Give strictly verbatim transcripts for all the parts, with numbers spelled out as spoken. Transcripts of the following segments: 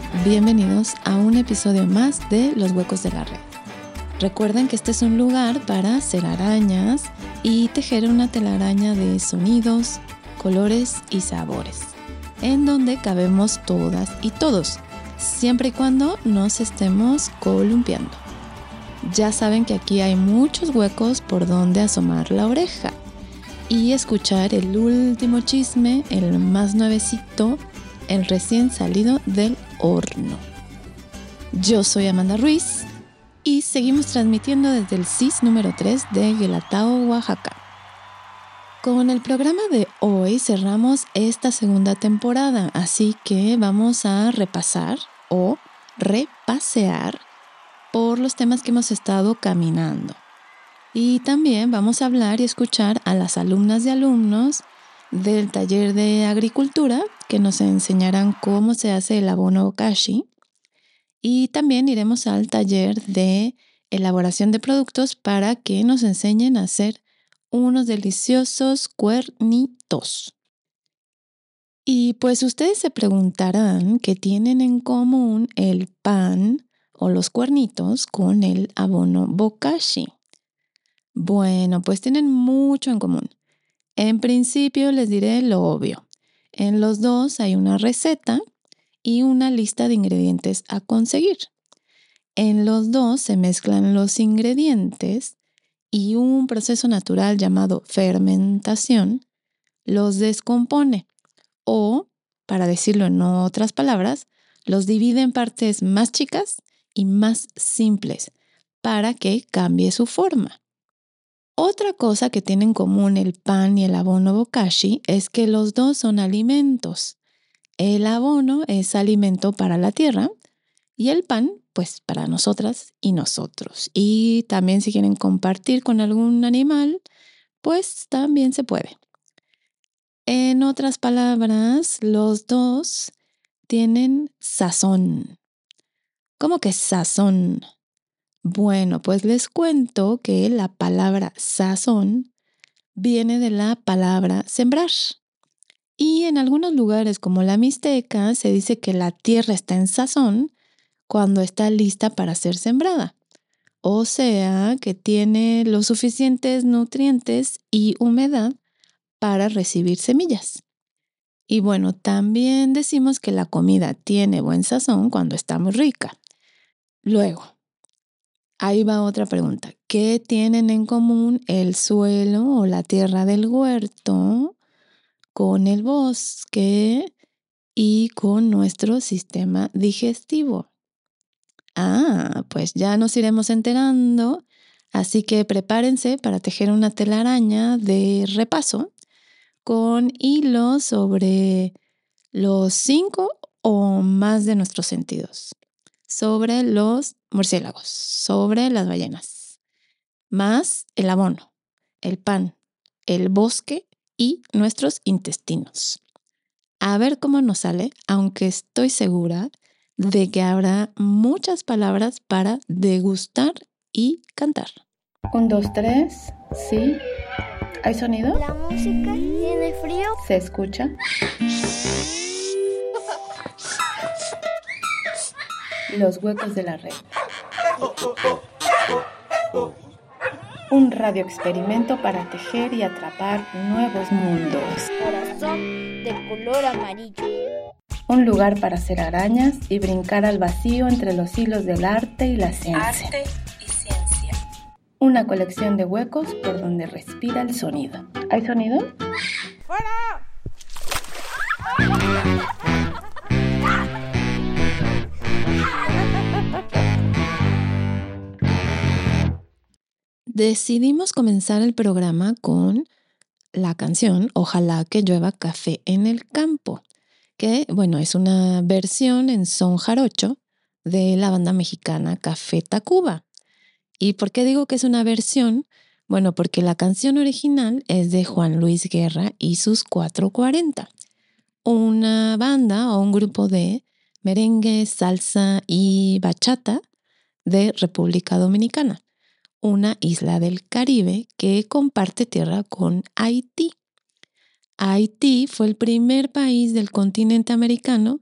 Bienvenidos a un episodio más de Los Huecos de la Red. Recuerden que este es un lugar para hacer arañas y tejer una telaraña de sonidos, colores y sabores, en donde cabemos todas y todos, siempre y cuando nos estemos columpiando. Ya saben que aquí hay muchos huecos por donde asomar la oreja y escuchar el último chisme, el más nuevecito, el recién salido del horno. Yo soy Amanda Ruiz y seguimos transmitiendo desde el C I S número tres de Guelatao, Oaxaca. Con el programa de hoy cerramos esta segunda temporada, así que vamos a repasar o repasear por los temas que hemos estado caminando. Y también vamos a hablar y escuchar a las alumnas y alumnos del taller de agricultura que nos enseñarán cómo se hace el abono bokashi. Y también iremos al taller de elaboración de productos para que nos enseñen a hacer unos deliciosos cuernitos. Y pues ustedes se preguntarán qué tienen en común el pan o los cuernitos con el abono bokashi. Bueno, pues tienen mucho en común. En principio les diré lo obvio. En los dos hay una receta y una lista de ingredientes a conseguir. En los dos se mezclan los ingredientes y un proceso natural llamado fermentación los descompone o, para decirlo en otras palabras, los divide en partes más chicas y más simples para que cambie su forma. Otra cosa que tienen en común el pan y el abono bokashi es que los dos son alimentos. El abono es alimento para la tierra y el pan, pues para nosotras y nosotros. Y también si quieren compartir con algún animal, pues también se puede. En otras palabras, los dos tienen sazón. ¿Cómo que sazón? Bueno, pues les cuento que la palabra sazón viene de la palabra sembrar. Y en algunos lugares como la Mixteca se dice que la tierra está en sazón cuando está lista para ser sembrada. O sea, que tiene los suficientes nutrientes y humedad para recibir semillas. Y bueno, también decimos que la comida tiene buen sazón cuando está muy rica. Luego, ahí va otra pregunta. ¿Qué tienen en común el suelo o la tierra del huerto con el bosque y con nuestro sistema digestivo? Ah, pues ya nos iremos enterando, así que prepárense para tejer una telaraña de repaso con hilos sobre los cinco o más de nuestros sentidos, sobre los murciélagos, sobre las ballenas, más el abono, el pan, el bosque y nuestros intestinos. A ver cómo nos sale, aunque estoy segura de que habrá muchas palabras para degustar y cantar. Un, dos, tres, sí. ¿Hay sonido? La música tiene frío. ¿Se escucha? Los huecos de la red. Un radio experimento para tejer y atrapar nuevos mundos. Corazón de color amarillo. Un lugar para hacer arañas y brincar al vacío entre los hilos del arte y la ciencia. Arte y ciencia. Una colección de huecos por donde respira el sonido. ¿Hay sonido? ¡Fuera! Decidimos comenzar el programa con la canción Ojalá que llueva café en el campo, que, bueno, es una versión en son jarocho de la banda mexicana Café Tacuba. ¿Y por qué digo que es una versión? Bueno, porque la canción original es de Juan Luis Guerra y sus cuatro cuarenta, una banda o un grupo de merengue, salsa y bachata de República Dominicana, una isla del Caribe que comparte tierra con Haití. Haití fue el primer país del continente americano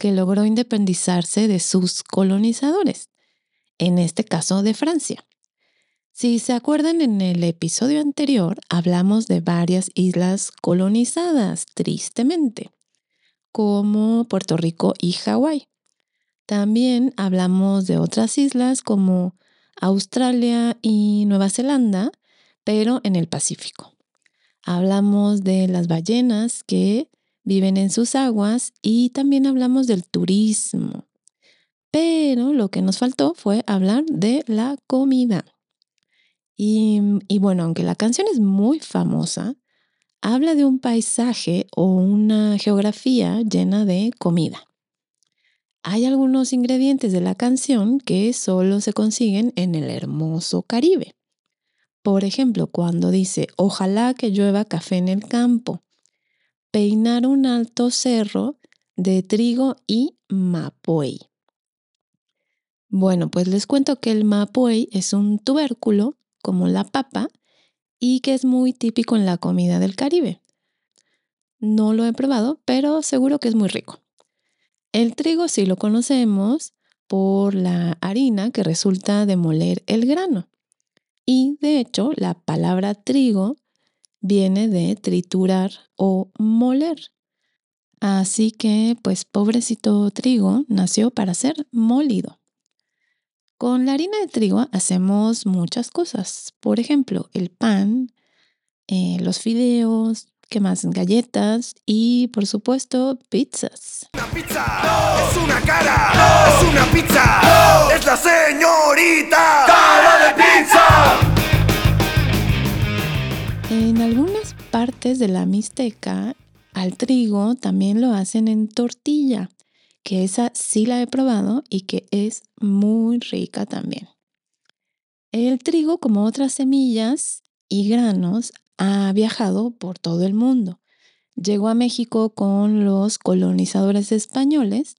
que logró independizarse de sus colonizadores, en este caso de Francia. Si se acuerdan, en el episodio anterior hablamos de varias islas colonizadas, tristemente, como Puerto Rico y Hawái. También hablamos de otras islas como Australia y Nueva Zelanda, pero en el Pacífico. Hablamos de las ballenas que viven en sus aguas y también hablamos del turismo. Pero lo que nos faltó fue hablar de la comida. Y, y bueno, aunque la canción es muy famosa, habla de un paisaje o una geografía llena de comida. Hay algunos ingredientes de la canción que solo se consiguen en el hermoso Caribe. Por ejemplo, cuando dice, ojalá que llueva café en el campo, peinar un alto cerro de trigo y mapoey. Bueno, pues les cuento que el mapoey es un tubérculo como la papa y que es muy típico en la comida del Caribe. No lo he probado, pero seguro que es muy rico. El trigo sí lo conocemos por la harina que resulta de moler el grano. Y de hecho, la palabra trigo viene de triturar o moler. Así que, pues, pobrecito trigo nació para ser molido. Con la harina de trigo hacemos muchas cosas. Por ejemplo, el pan, eh, los fideos, ¿qué más? Galletas y, por supuesto, pizzas. Una pizza no es una cara, no es una pizza, no es la señorita cara de pizza. En algunas partes de la Mixteca, al trigo también lo hacen en tortilla, que esa sí la he probado y que es muy rica también. El trigo, como otras semillas y granos, ha viajado por todo el mundo. Llegó a México con los colonizadores españoles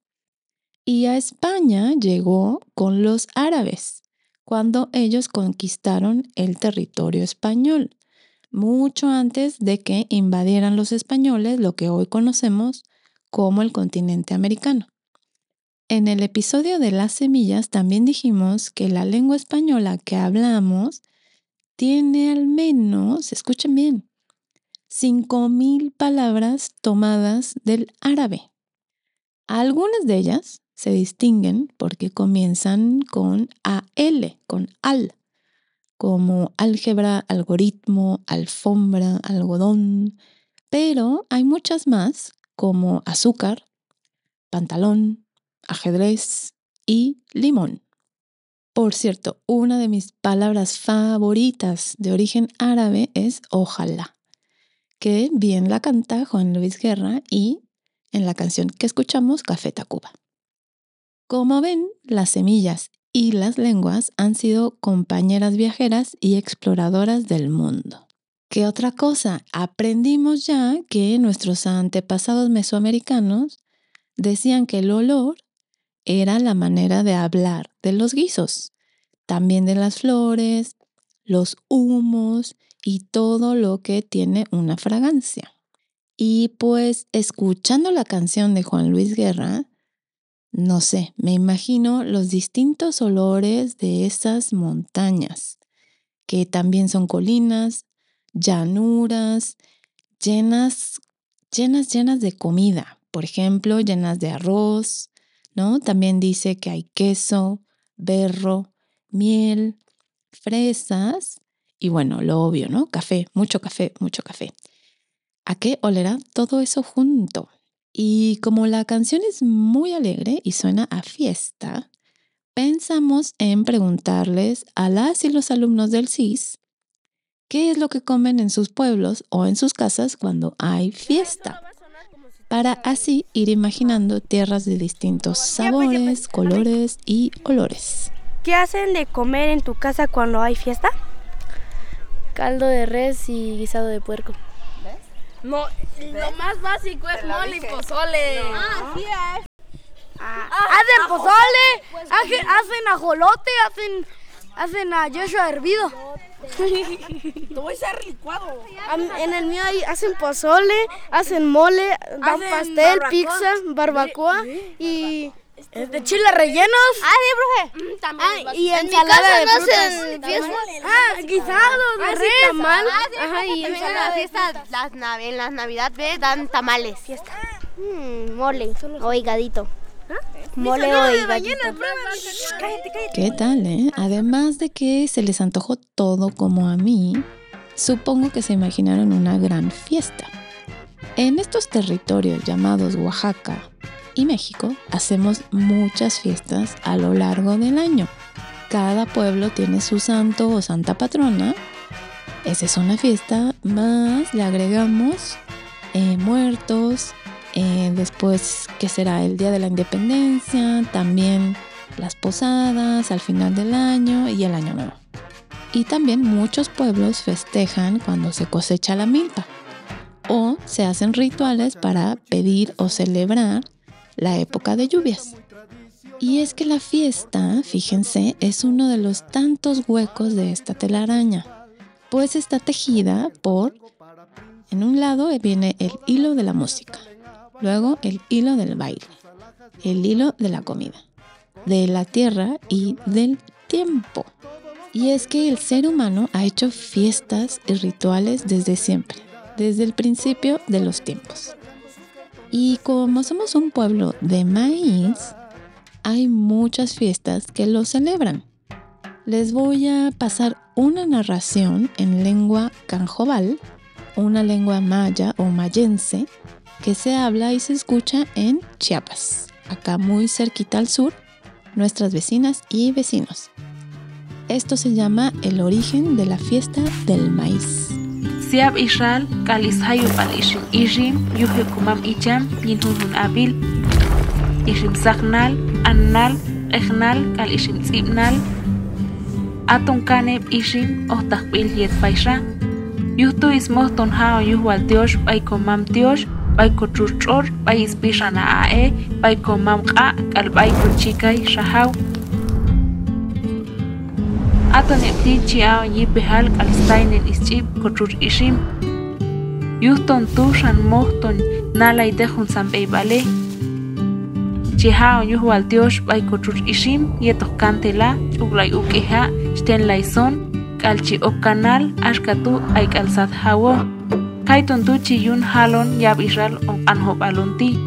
y a España llegó con los árabes, cuando ellos conquistaron el territorio español, mucho antes de que invadieran los españoles lo que hoy conocemos como el continente americano. En el episodio de las semillas también dijimos que la lengua española que hablamos tiene al menos, escuchen bien, cinco mil palabras tomadas del árabe. Algunas de ellas se distinguen porque comienzan con A L, con al, como álgebra, algoritmo, alfombra, algodón, pero hay muchas más como azúcar, pantalón, ajedrez y limón. Por cierto, una de mis palabras favoritas de origen árabe es ojalá, que bien la canta Juan Luis Guerra y en la canción que escuchamos, Café Tacuba. Como ven, las semillas y las lenguas han sido compañeras viajeras y exploradoras del mundo. ¿Qué otra cosa? Aprendimos ya que nuestros antepasados mesoamericanos decían que el olor era la manera de hablar de los guisos, también de las flores, los humos y todo lo que tiene una fragancia. Y pues escuchando la canción de Juan Luis Guerra, no sé, me imagino los distintos olores de esas montañas, que también son colinas, llanuras, llenas, llenas, llenas de comida. Por ejemplo, llenas de arroz, ¿no? También dice que hay queso, berro, miel, fresas y bueno, lo obvio, ¿no? Café, mucho café, mucho café. ¿A qué olerá todo eso junto? Y como la canción es muy alegre y suena a fiesta, pensamos en preguntarles a las y los alumnos del C I S qué es lo que comen en sus pueblos o en sus casas cuando hay fiesta, para así ir imaginando tierras de distintos sabores, colores y olores. ¿Qué hacen de comer en tu casa cuando hay fiesta? Caldo de res y guisado de puerco. ¿Ves? No, lo más básico es mole y pozole. No. Ah, sí es. Ah, hacen pozole, hacen, hacen ajolote, hacen Hacen a Joshua hervido. Te voy a hacer licuado. En el mío ahí hacen pozole, hacen mole, dan Hacen pastel, barbacoa. pizza, barbacoa y de chiles rellenos. Ah, sí, profe. Ah, y En mi ensalada casa de no frutas. hacen fiesta. Ah, guisado de res, tamal. Ajá, y En ensalada la de fiesta, las nav- en las navidades dan tamales. Fiesta. Mm, mole o higadito. Mole o higadito. ¿Qué tal, eh? Además de que se les antojó todo como a mí, supongo que se imaginaron una gran fiesta. En estos territorios llamados Oaxaca y México, hacemos muchas fiestas a lo largo del año. Cada pueblo tiene su santo o santa patrona. Esa es una fiesta, más le agregamos eh, muertos, eh, después que será el Día de la Independencia, también las posadas al final del año y el Año Nuevo. Y también muchos pueblos festejan cuando se cosecha la milpa o se hacen rituales para pedir o celebrar la época de lluvias. Y es que la fiesta, fíjense, es uno de los tantos huecos de esta telaraña, pues está tejida por, en un lado viene el hilo de la música, luego el hilo del baile, el hilo de la comida, de la tierra y del tiempo. Y es que el ser humano ha hecho fiestas y rituales desde siempre, desde el principio de los tiempos. Y como somos un pueblo de maíz, hay muchas fiestas que lo celebran. Les voy a pasar una narración en lengua canjobal, una lengua maya o mayense, que se habla y se escucha en Chiapas, acá muy cerquita al sur, nuestras vecinas y vecinos. Esto se llama el origen de la fiesta del maíz. Siab Israel, Kalis Hayu Palishim Ishim, Yuhe Kumam Icham, Yinhun Abil, Ishim Sagnal, Annal, Ejnal, Kalishim Tzibnal, Aton Kaneb Ishim, Ohtakbil Yet Faisha, Yuhtu Ismohton Hao Yuhwal Diosh, Baikomam Diosh, Baikochurchor, Baispishana Ae, Baikomam Ka, Kalbaiko Chikai, Shahau. Aton epti chiao yipehal kalstainen ischip kochur ishim. Yuhton tushan mohton nalay dejun sambey bale. Chihao yuhwal Dios bay kochur ishim yetok kantela uglay ukeha shten laison kalchi okanal ashkatu ay kalsat hawo. Kaiton tuchi yun halon yab israel on anhop alunti.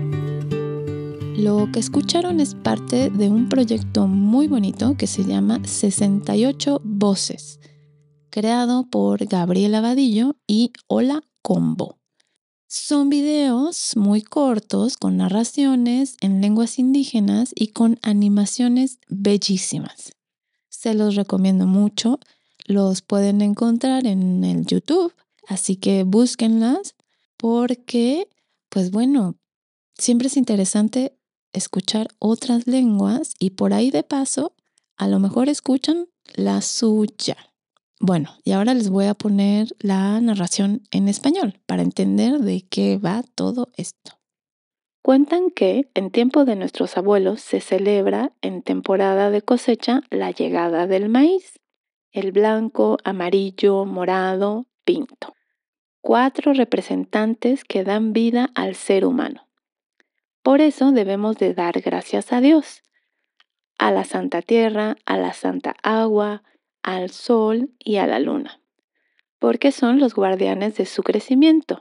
Lo que escucharon es parte de un proyecto muy bonito que se llama sesenta y ocho Voces, creado por Gabriela Vadillo y Hola Combo. Son videos muy cortos con narraciones en lenguas indígenas y con animaciones bellísimas. Se los recomiendo mucho, los pueden encontrar en el YouTube, así que búsquenlas porque, pues bueno, siempre es interesante escuchar otras lenguas y por ahí de paso a lo mejor escuchan la suya. Bueno, y ahora les voy a poner la narración en español para entender de qué va todo esto. Cuentan que en tiempo de nuestros abuelos se celebra en temporada de cosecha la llegada del maíz, el blanco, amarillo, morado, pinto. Cuatro representantes que dan vida al ser humano. Por eso debemos de dar gracias a Dios, a la Santa Tierra, a la Santa Agua, al Sol y a la Luna, porque son los guardianes de su crecimiento.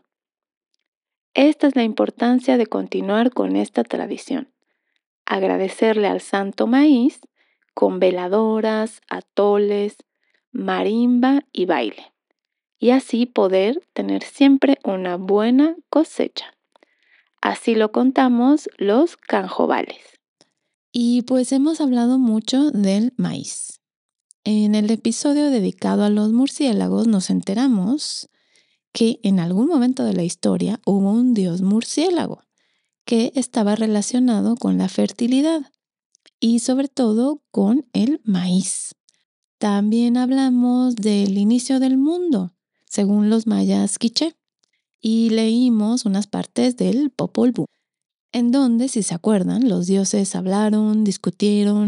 Esta es la importancia de continuar con esta tradición. Agradecerle al Santo Maíz con veladoras, atoles, marimba y baile, y así poder tener siempre una buena cosecha. Así lo contamos los canjobales. Y pues hemos hablado mucho del maíz. En el episodio dedicado a los murciélagos nos enteramos que en algún momento de la historia hubo un dios murciélago que estaba relacionado con la fertilidad y sobre todo con el maíz. También hablamos del inicio del mundo, según los mayas quiché. Y leímos unas partes del Popol Vuh, en donde, si se acuerdan, los dioses hablaron, discutieron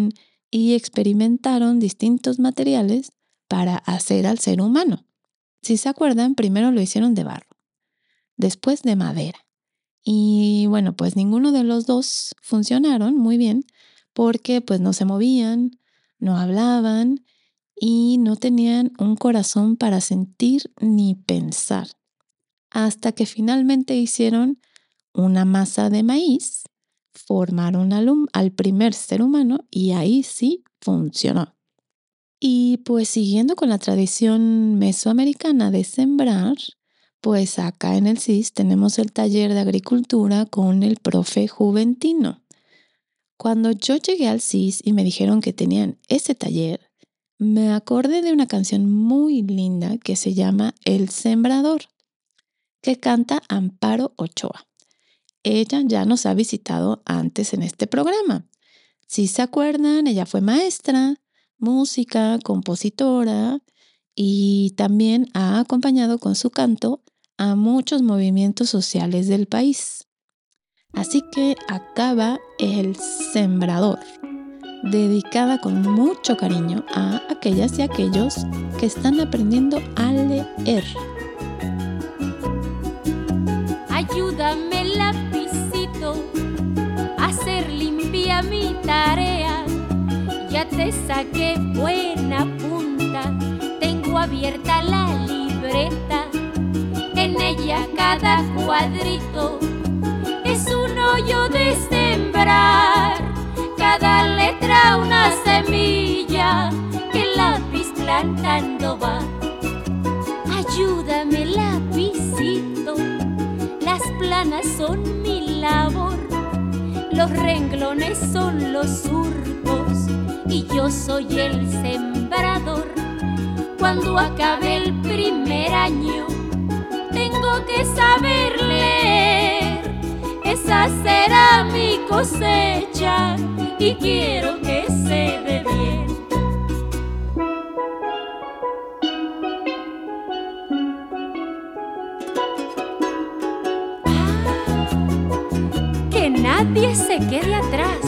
y experimentaron distintos materiales para hacer al ser humano. Si se acuerdan, primero lo hicieron de barro, después de madera. Y bueno, pues ninguno de los dos funcionaron muy bien porque pues no se movían, no hablaban y no tenían un corazón para sentir ni pensar. Hasta que finalmente hicieron una masa de maíz, formaron al, hum- al primer ser humano y ahí sí funcionó. Y pues siguiendo con la tradición mesoamericana de sembrar, pues acá en el C I S tenemos el taller de agricultura con el profe Juventino. Cuando yo llegué al C I S y me dijeron que tenían ese taller, me acordé de una canción muy linda que se llama El Sembrador, que canta Amparo Ochoa. Ella ya nos ha visitado antes en este programa. Si se acuerdan, ella fue maestra, música, compositora y también ha acompañado con su canto a muchos movimientos sociales del país. Así que acaba El Sembrador, dedicada con mucho cariño a aquellas y aquellos que están aprendiendo a leer. Ayúdame, lapicito, a hacer limpia mi tarea. Ya te saqué buena punta, tengo abierta la libreta. En ella cada cuadrito es un hoyo de sembrar. Cada letra una semilla que el lápiz plantando va. Ayúdame, lapicito, las planas son mi labor, los renglones son los surcos y yo soy el sembrador. Cuando acabe el primer año tengo que saber leer, esa será mi cosecha y quiero que se dé bien. Que nadie se quede atrás.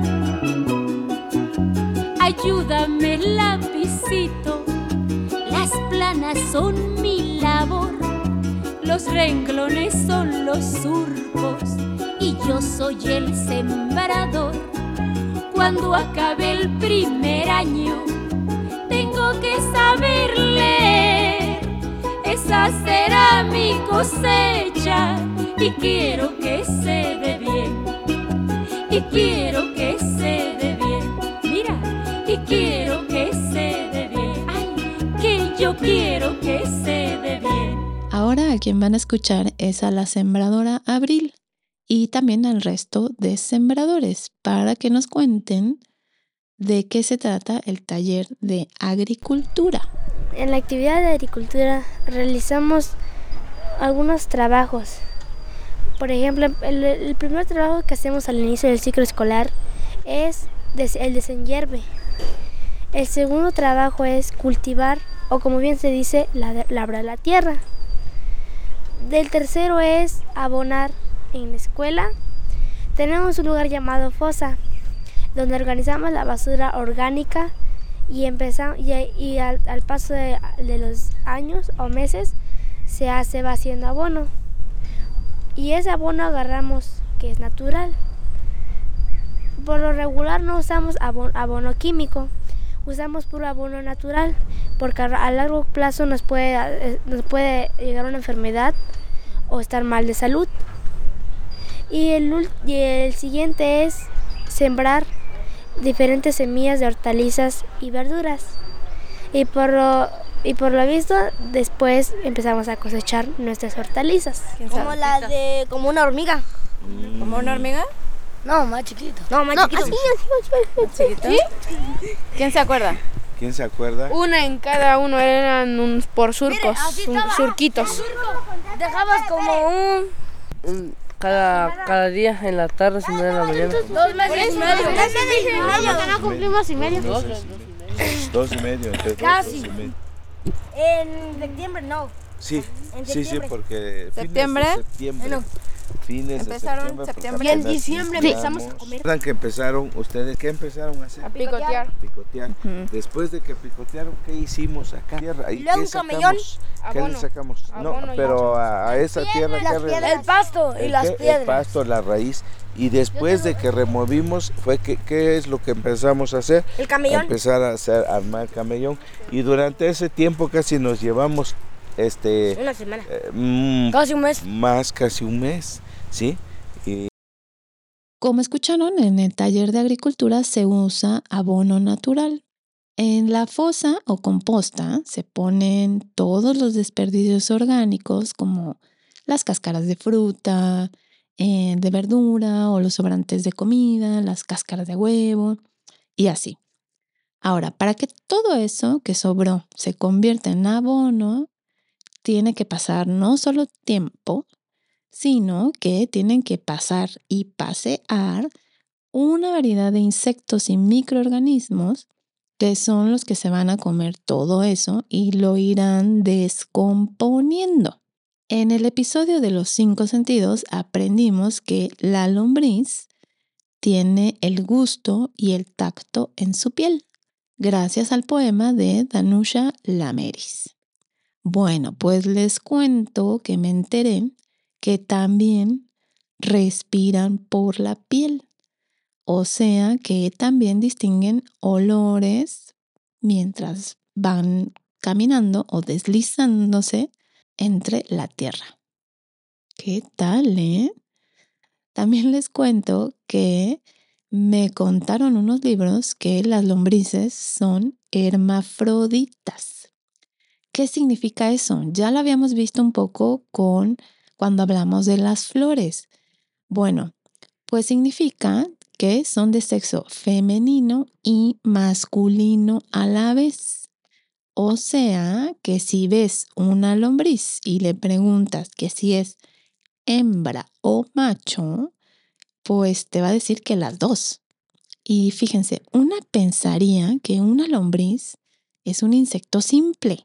Ayúdame, lapicito, las planas son mi labor, los renglones son los surcos y yo soy el sembrador. Cuando acabe el primer año tengo que saber leer, esa será mi cosecha y quiero que se dé bien, y quiero que se dé bien, mira, y quiero que se dé bien, ay, que yo quiero que se dé bien. Ahora a quien van a escuchar es a la sembradora Abril y también al resto de sembradores para que nos cuenten de qué se trata el taller de agricultura. En la actividad de agricultura realizamos algunos trabajos. Por ejemplo, el, el primer trabajo que hacemos al inicio del ciclo escolar es des, el desenhierve. El segundo trabajo es cultivar, o como bien se dice, la, labrar la tierra. Del tercero es abonar. En la escuela tenemos un lugar llamado fosa, donde organizamos la basura orgánica y, empezamos, y, y al, al paso de, de los años o meses se hace va haciendo abono. Y ese abono agarramos que es natural. Por lo regular no usamos abono, abono químico, usamos puro abono natural, porque a largo plazo nos puede, nos puede llegar una enfermedad o estar mal de salud. Y el, y el siguiente es sembrar diferentes semillas de hortalizas y verduras. Y por lo, y por lo visto, después empezamos a cosechar nuestras hortalizas. Como la de, como una hormiga. ¿Como una hormiga? No, más chiquito. No, más no, chiquito. Así, así, así, ¿Sí? ¿Quién se acuerda? ¿Quién se acuerda? Una en cada uno, eran unos por surcos, Mire, un, surquitos. Dejabas como un... un cada, cada día en la tarde, sin en la mañana. Dos meses y medio. Dos meses y medio. Que no cumplimos y medio. Dos, dos y medio. Entonces Casi. Dos y medio. En septiembre no. Sí, en sí, sí, porque ¿Septiembre? fines de septiembre. No. fines Empezaron de septiembre. septiembre. porque Y en apenas diciembre iniciamos. empezamos a comer. ¿Recuerdan que empezaron ustedes? ¿Qué empezaron a hacer? A picotear. Picotear. Ujú. Después de que picotearon, ¿qué hicimos acá? Tierra. ¿Y luego qué un camellón. sacamos? ¿Qué Abono. le sacamos? Abono No, y pero a, a esa Las tierra piedras, ¿qué las re- piedras. El pasto y ¿El las qué? piedras. El pasto, la raíz. Y después de que removimos, fue que, ¿qué es lo que empezamos a hacer? El camellón. Empezar a hacer, armar camellón. Y durante ese tiempo casi nos llevamos este Una semana. eh, mm, Casi un mes. más casi un mes, ¿sí? Y Como escucharon, en el taller de agricultura se usa abono natural. En la fosa o composta se ponen todos los desperdicios orgánicos como las cáscaras de fruta, eh, de verdura o los sobrantes de comida, las cáscaras de huevo y así. Ahora, para que todo eso que sobró se convierta en abono, tiene que pasar no solo tiempo, sino que tienen que pasar y pasear una variedad de insectos y microorganismos que son los que se van a comer todo eso y lo irán descomponiendo. En el episodio de los cinco sentidos aprendimos que la lombriz tiene el gusto y el tacto en su piel, gracias al poema de Danusha Lameris. Bueno, pues les cuento que me enteré que también respiran por la piel. O sea que también distinguen olores mientras van caminando o deslizándose entre la tierra. ¿Qué tal, eh? También les cuento que me contaron unos libros que las lombrices son hermafroditas. ¿Qué significa eso? Ya lo habíamos visto un poco con cuando hablamos de las flores. Bueno, pues significa que son de sexo femenino y masculino a la vez. O sea, que si ves una lombriz y le preguntas que si es hembra o macho, pues te va a decir que las dos. Y fíjense, una pensaría que una lombriz es un insecto simple,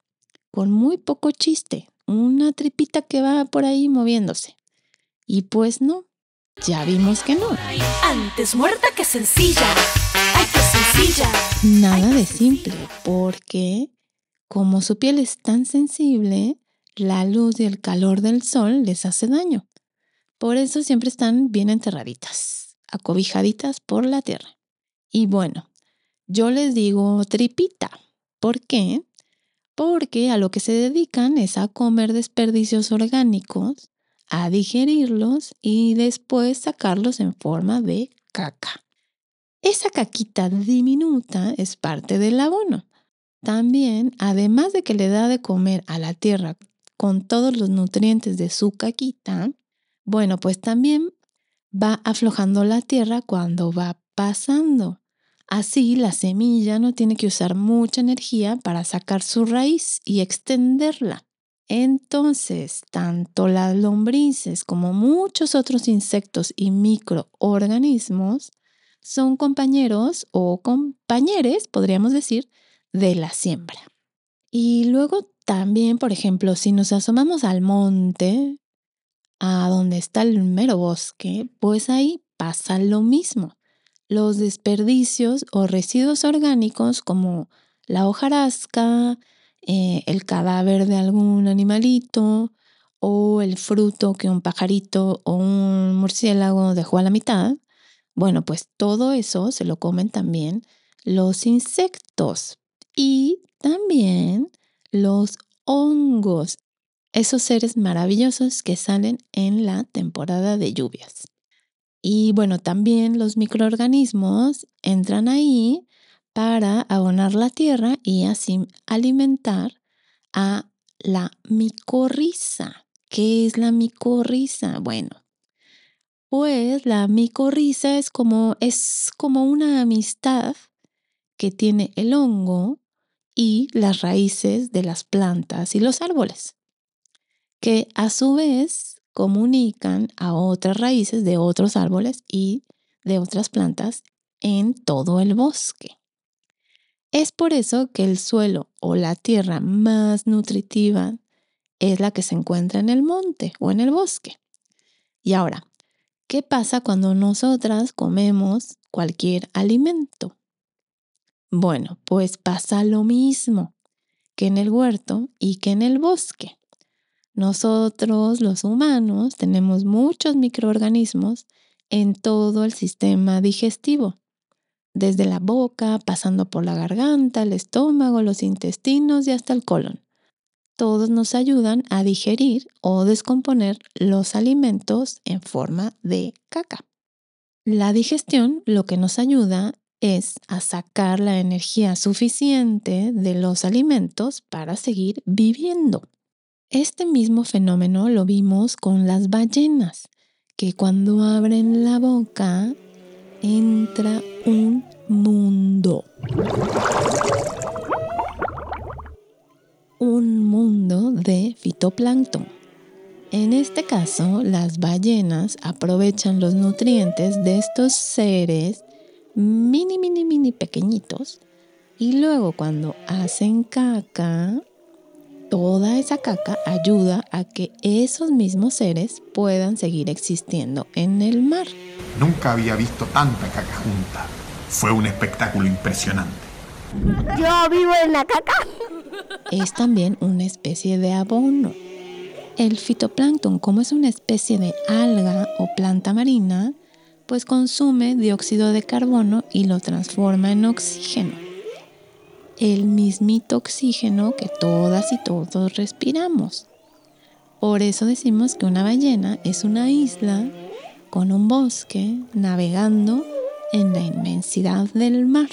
con muy poco chiste, una tripita que va por ahí moviéndose. Y pues no. Ya vimos que no. Antes muerta que sencilla. Ay, qué sencilla. Nada de simple, porque como su piel es tan sensible, la luz y el calor del sol les hace daño. Por eso siempre están bien enterraditas, acobijaditas por la tierra. Y bueno, yo les digo tripita. ¿Por qué? Porque a lo que se dedican es a comer desperdicios orgánicos, a digerirlos y después sacarlos en forma de caca. Esa caquita diminuta es parte del abono. También, además de que le da de comer a la tierra con todos los nutrientes de su caquita, bueno, pues también va aflojando la tierra cuando va pasando. Así la semilla no tiene que usar mucha energía para sacar su raíz y extenderla. Entonces, tanto las lombrices como muchos otros insectos y microorganismos son compañeros o compañeres, podríamos decir, de la siembra. Y luego también, por ejemplo, si nos asomamos al monte, a donde está el mero bosque, pues ahí pasa lo mismo. Los desperdicios o residuos orgánicos como la hojarasca, eh, el cadáver de algún animalito o el fruto que un pajarito o un murciélago dejó a la mitad, bueno, pues todo eso se lo comen también los insectos y también los hongos, esos seres maravillosos que salen en la temporada de lluvias. Y bueno, también los microorganismos entran ahí para abonar la tierra y así alimentar a la micorriza. ¿Qué es la micorriza? Bueno, pues la micorriza es como, es como una amistad que tiene el hongo y las raíces de las plantas y los árboles, que a su vez comunican a otras raíces de otros árboles y de otras plantas en todo el bosque. Es por eso que el suelo o la tierra más nutritiva es la que se encuentra en el monte o en el bosque. Y ahora, ¿qué pasa cuando nosotras comemos cualquier alimento? Bueno, pues pasa lo mismo que en el huerto y que en el bosque. Nosotros, los humanos, tenemos muchos microorganismos en todo el sistema digestivo, desde la boca, pasando por la garganta, el estómago, los intestinos y hasta el colon. Todos nos ayudan a digerir o descomponer los alimentos en forma de caca. La digestión lo que nos ayuda es a sacar la energía suficiente de los alimentos para seguir viviendo. Este mismo fenómeno lo vimos con las ballenas, que cuando abren la boca entra un mundo. Un mundo de fitoplancton. En este caso, las ballenas aprovechan los nutrientes de estos seres mini, mini, mini pequeñitos y luego cuando hacen caca, toda esa caca ayuda a que esos mismos seres puedan seguir existiendo en el mar. Nunca había visto tanta caca junta. Fue un espectáculo impresionante. Yo vivo en la caca. Es también una especie de abono. El fitoplancton, como es una especie de alga o planta marina, pues consume dióxido de carbono y lo transforma en oxígeno. El mismito oxígeno que todas y todos respiramos. Por eso decimos que una ballena es una isla con un bosque navegando en la inmensidad del mar.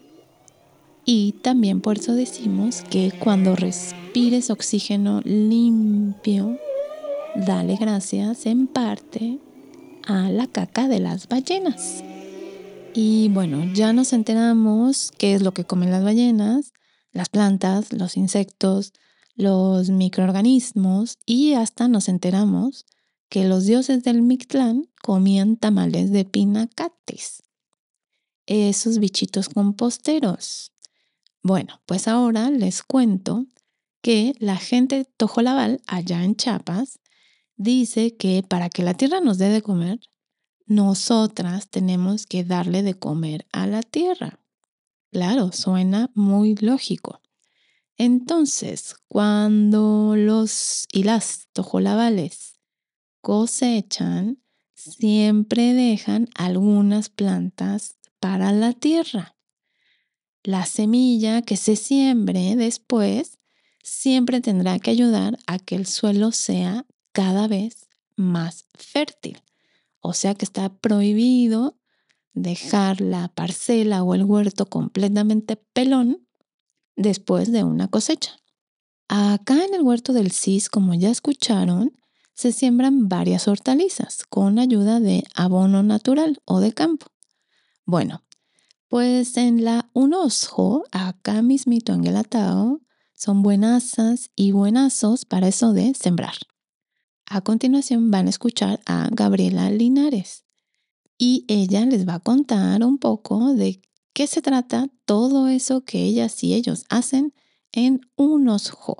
Y también por eso decimos que cuando respires oxígeno limpio, dale gracias en parte a la caca de las ballenas. Y bueno, ya nos enteramos qué es lo que comen las ballenas, las plantas, los insectos, los microorganismos y hasta nos enteramos que los dioses del Mictlán comían tamales de pinacates. Esos bichitos composteros. Bueno, pues ahora les cuento que la gente tojolabal allá en Chiapas dice que para que la tierra nos dé de comer, nosotras tenemos que darle de comer a la tierra. Claro, suena muy lógico. Entonces, cuando los y las tojolabales cosechan, siempre dejan algunas plantas para la tierra. La semilla que se siembre después siempre tendrá que ayudar a que el suelo sea cada vez más fértil. O sea que está prohibido dejar la parcela o el huerto completamente pelón después de una cosecha. Acá en el huerto del C I S, como ya escucharon, se siembran varias hortalizas con ayuda de abono natural o de campo. Bueno, pues en la UNOSJO, acá mismito en Guelatao, son buenazas y buenazos para eso de sembrar. A continuación van a escuchar a Gabriela Linares y ella les va a contar un poco de qué se trata todo eso que ellas y ellos hacen en UNOSJO.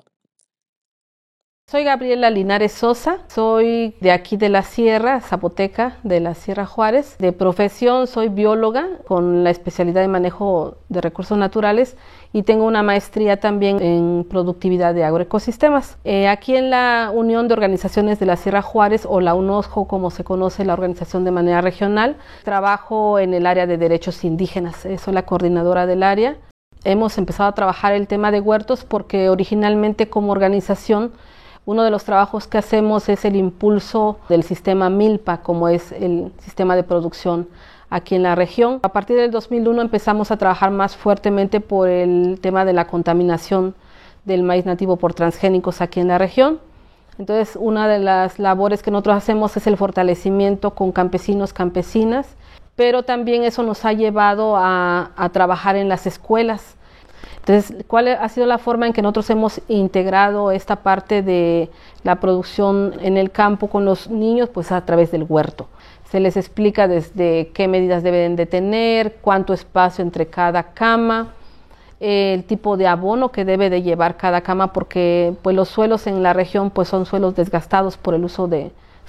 Soy Gabriela Linares Sosa, soy de aquí de la Sierra, zapoteca de la Sierra Juárez. De profesión soy bióloga con la especialidad de manejo de recursos naturales y tengo una maestría también en productividad de agroecosistemas. Eh, aquí en la Unión de Organizaciones de la Sierra Juárez, o la UNOSJO como se conoce la organización de manera regional, trabajo en el área de derechos indígenas, eh, soy la coordinadora del área. Hemos empezado a trabajar el tema de huertos porque originalmente como organización uno de los trabajos que hacemos es el impulso del sistema Milpa, como es el sistema de producción aquí en la región. A partir del dos mil uno empezamos a trabajar más fuertemente por el tema de la contaminación del maíz nativo por transgénicos aquí en la región. Entonces, una de las labores que nosotros hacemos es el fortalecimiento con campesinos, campesinas, pero también eso nos ha llevado a, a trabajar en las escuelas. Entonces, ¿cuál ha sido la forma en que nosotros hemos integrado esta parte de la producción en el campo con los niños? Pues a través del huerto. Se les explica desde qué medidas deben de tener, cuánto espacio entre cada cama, el tipo de abono que debe de llevar cada cama, porque pues los suelos en la región pues son suelos desgastados por el uso de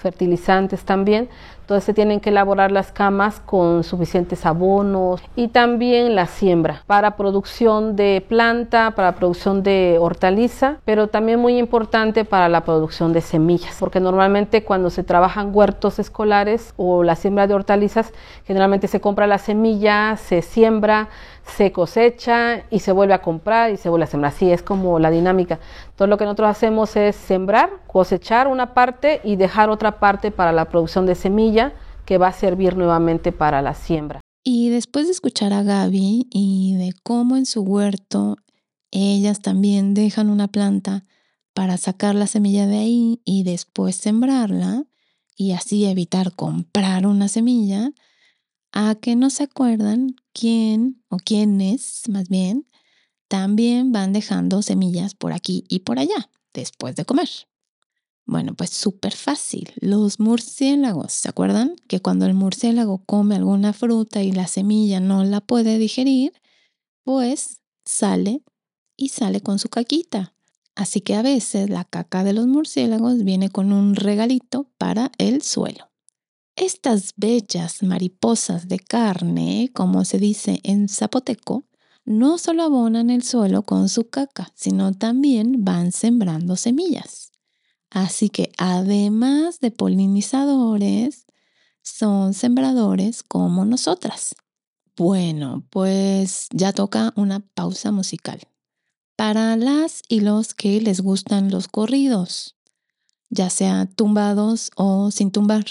fertilizantes también. Entonces se tienen que elaborar las camas con suficientes abonos y también la siembra para producción de planta, para producción de hortaliza, pero también muy importante para la producción de semillas, porque normalmente cuando se trabajan huertos escolares o la siembra de hortalizas, generalmente se compra la semilla, se siembra, se cosecha y se vuelve a comprar y se vuelve a sembrar. Así es como la dinámica. Entonces lo que nosotros hacemos es sembrar, cosechar una parte y dejar otra parte para la producción de semilla que va a servir nuevamente para la siembra. Y después de escuchar a Gaby y de cómo en su huerto ellas también dejan una planta para sacar la semilla de ahí y después sembrarla y así evitar comprar una semilla, a que no se acuerdan quién o quiénes más bien también van dejando semillas por aquí y por allá después de comer. Bueno, pues súper fácil. Los murciélagos, ¿se acuerdan? Que cuando el murciélago come alguna fruta y la semilla no la puede digerir, pues sale y sale con su caquita. Así que a veces la caca de los murciélagos viene con un regalito para el suelo. Estas bellas mariposas de carne, como se dice en zapoteco, no solo abonan el suelo con su caca, sino también van sembrando semillas. Así que además de polinizadores, son sembradores como nosotras. Bueno, pues ya toca una pausa musical. Para las y los que les gustan los corridos, ya sea tumbados o sin tumbar.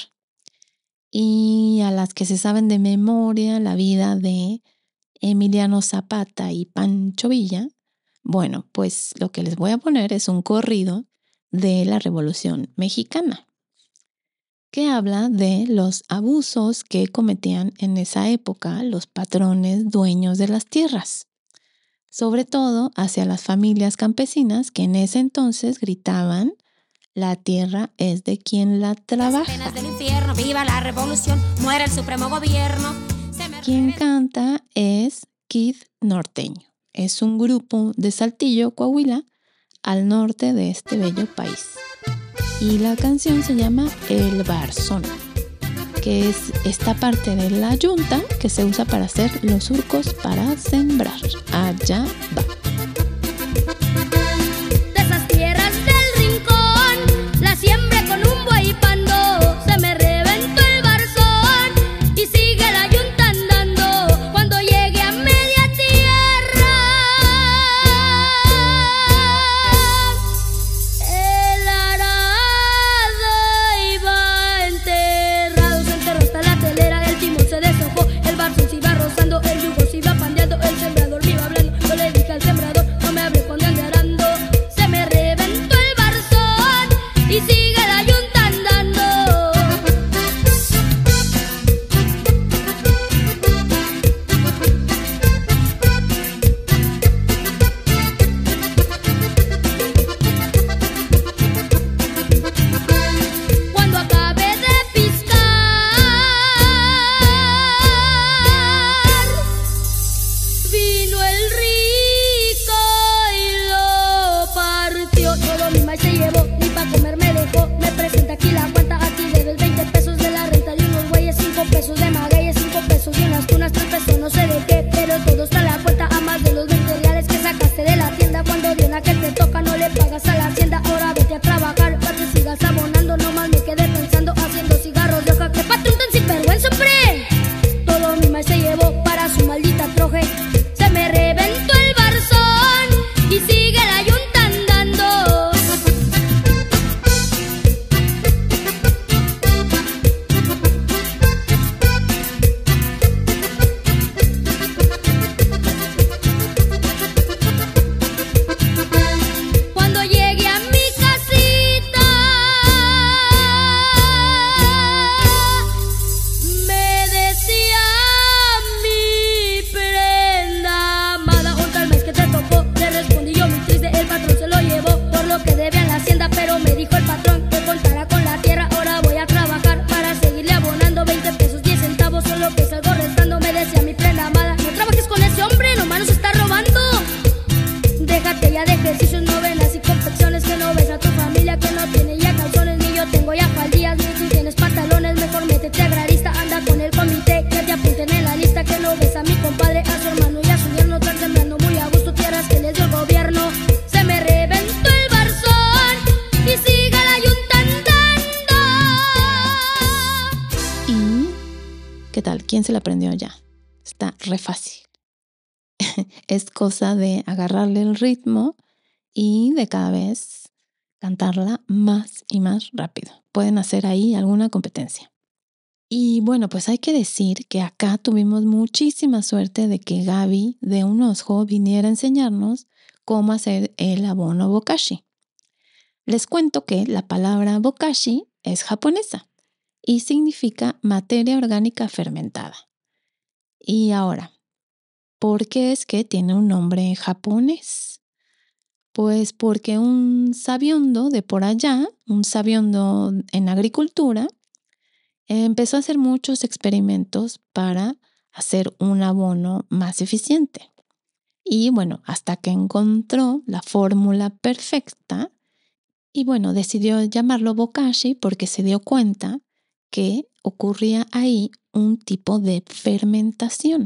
Y a las que se saben de memoria la vida de Emiliano Zapata y Pancho Villa, bueno, pues lo que les voy a poner es un corrido de la Revolución Mexicana, que habla de los abusos que cometían en esa época los patrones dueños de las tierras, sobre todo hacia las familias campesinas que en ese entonces gritaban: la tierra es de quien la trabaja. Penas del infierno, viva la revolución, muere el supremo gobierno. Quien canta es Kid Norteño. Es un grupo de Saltillo, Coahuila, al norte de este bello país. Y la canción se llama El Barzón, que es esta parte de la yunta que se usa para hacer los surcos para sembrar. Allá va. De esas tierras del rincón, la siembre con un buey pando, se me reventó el barzón y sigue la yunta andando cuando llegue a media tierra. El arado iba enterrado, se enterró hasta la telera, el timón se deshojó, el barzón se iba rozando, el yugo se iba pandeando, el sembrador me iba hablando. Yo le dije al sembrador, no me hable cuando ande arando, se me reventó el barzón y sigue la yunta andando. Cuando acabé de piscar, vino el rico y lo partió. Todo mi maíz se llevó, ni pa' comer me dejó. Me presenta aquí la cuenta, aquí debes veinte pesos de la renta de unos güeyes, cinco pesos de magueyes, cinco pesos de unas tunas, tres pesos no sé de qué, pero todo está a la cuenta, a más de los veinte reales que sacaste de la tienda. Cuando viene aquel que te toca, no le pagas a la hacienda. Ahora vete a trabajar, para que sigas abonando. Nomás me quedé pensando, haciendo cigarros de hoja. Que patrón tan sinvergüenza, hombre. Todo mi maíz se llevó para su maldita troje. Se me reventó el barzón y sigue la yunta andando. ¿Quién se la aprendió ya? Está re fácil. Es cosa de agarrarle el ritmo y de cada vez cantarla más y más rápido. Pueden hacer ahí alguna competencia. Y bueno, pues hay que decir que acá tuvimos muchísima suerte de que Gaby de Unosjo viniera a enseñarnos cómo hacer el abono bokashi. Les cuento que la palabra bokashi es japonesa y significa materia orgánica fermentada. Y ahora, ¿por qué es que tiene un nombre japonés? Pues porque un sabiondo de por allá, un sabiondo en agricultura, empezó a hacer muchos experimentos para hacer un abono más eficiente. Y bueno, hasta que encontró la fórmula perfecta y bueno, decidió llamarlo bokashi porque se dio cuenta que ocurría ahí un tipo de fermentación.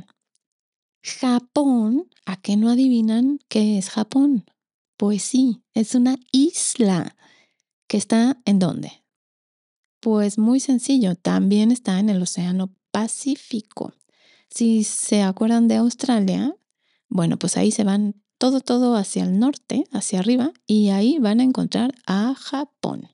Japón, ¿a qué no adivinan qué es Japón? Pues sí, es una isla que está ¿en dónde? Pues muy sencillo, también está en el Océano Pacífico. Si se acuerdan de Australia, bueno, pues ahí se van todo, todo hacia el norte, hacia arriba, y ahí van a encontrar a Japón.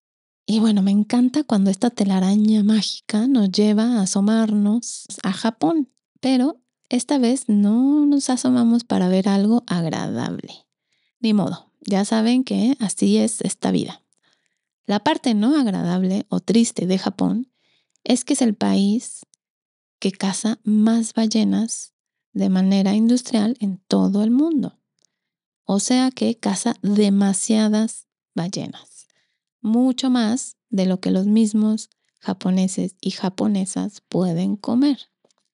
Y bueno, me encanta cuando esta telaraña mágica nos lleva a asomarnos a Japón, pero esta vez no nos asomamos para ver algo agradable. Ni modo, ya saben que así es esta vida. La parte no agradable o triste de Japón es que es el país que caza más ballenas de manera industrial en todo el mundo. O sea que caza demasiadas ballenas, mucho más de lo que los mismos japoneses y japonesas pueden comer.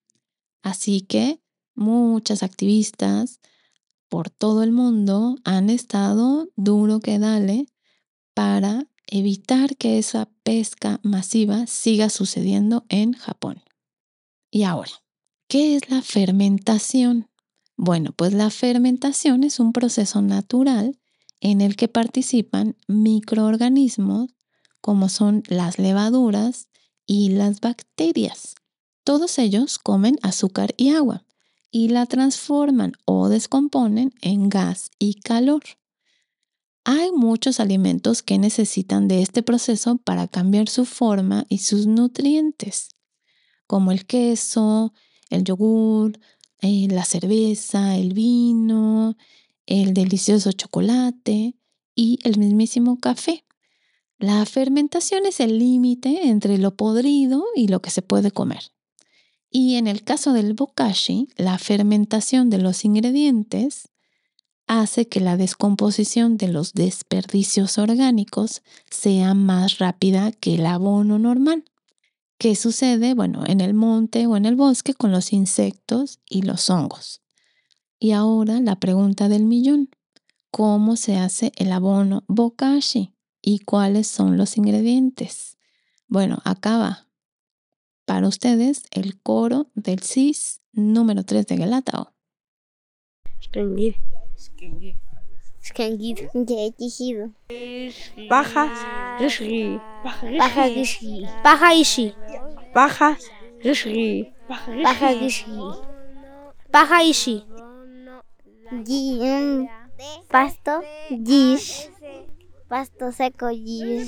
Así que muchas activistas por todo el mundo han estado duro que dale para evitar que esa pesca masiva siga sucediendo en Japón. Y ahora, ¿qué es la fermentación? Bueno, pues la fermentación es un proceso natural en el que participan microorganismos como son las levaduras y las bacterias. Todos ellos comen azúcar y agua y la transforman o descomponen en gas y calor. Hay muchos alimentos que necesitan de este proceso para cambiar su forma y sus nutrientes, como el queso, el yogur, eh, la cerveza, el vino, el delicioso chocolate y el mismísimo café. La fermentación es el límite entre lo podrido y lo que se puede comer. Y en el caso del bokashi, la fermentación de los ingredientes hace que la descomposición de los desperdicios orgánicos sea más rápida que el abono normal. ¿Qué sucede? Bueno, en el monte o en el bosque con los insectos y los hongos. Y ahora la pregunta del millón. ¿Cómo se hace el abono bokashi? ¿Y cuáles son los ingredientes? Bueno, acá va. Para ustedes, el coro del S I S número tres de Galatao. Skengir. Skengir. Skengir. Yejido. Baja. Rishri. Baja gishi. Baja ishi. Baja. Rishri. Baja gishi. Baja ishi. Gi- Pasto. Gish. Pasto seco. Gish.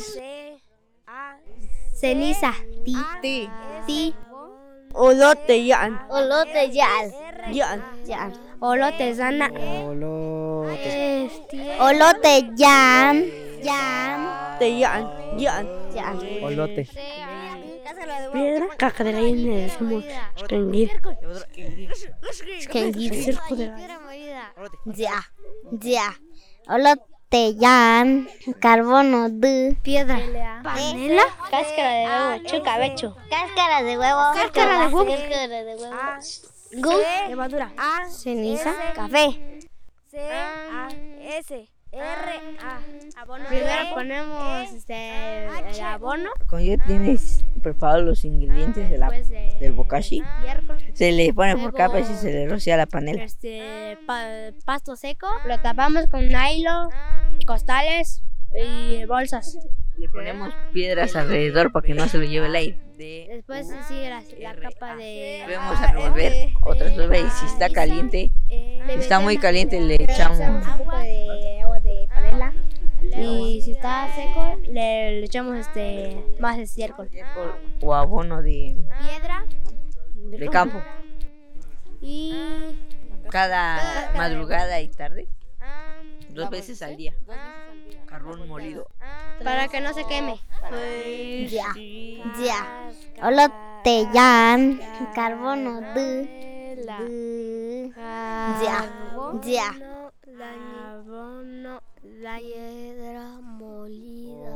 Ceniza. Ti. Ti. Ti. Olote yan. Olote yal. Yan. Yal. Olote zana. Olote. Olote yam. Yam. Te yan. Yan. Yal. Olote. Piedra. Caca de la isla le decimos skengir. Skengir. Circo de la Ya. Ya. Olote yam. Carbono de. Piedra. Panela. Cáscara de huevo. Chucabecho. Cáscara de huevo. Cáscara de huevo. Cáscara de huevo. Gu. Levadura. Ceniza. Café. C A S R A. Primero ponemos este, el abono. Cuando ya tienes preparados los ingredientes de la, del bokashi, se le pone por capas y se le rocía la panela. Este, pa, pasto seco. Lo tapamos con nylon, costales y bolsas. Le ponemos piedras alrededor para que no se lo lleve el aire. De, Después sigue la, la capa de... Vamos a revolver otra vez y si está caliente, si está muy caliente le echamos un poco de agua de panela y si está seco le, le echamos este más estiércol o abono de piedra de campo. Y cada madrugada y tarde, dos veces al día, carbón molido. Para que no se queme. Pues, ya, ya. Hola, te llaman carbono de, de, ya, ya. Carbono, la piedra molida.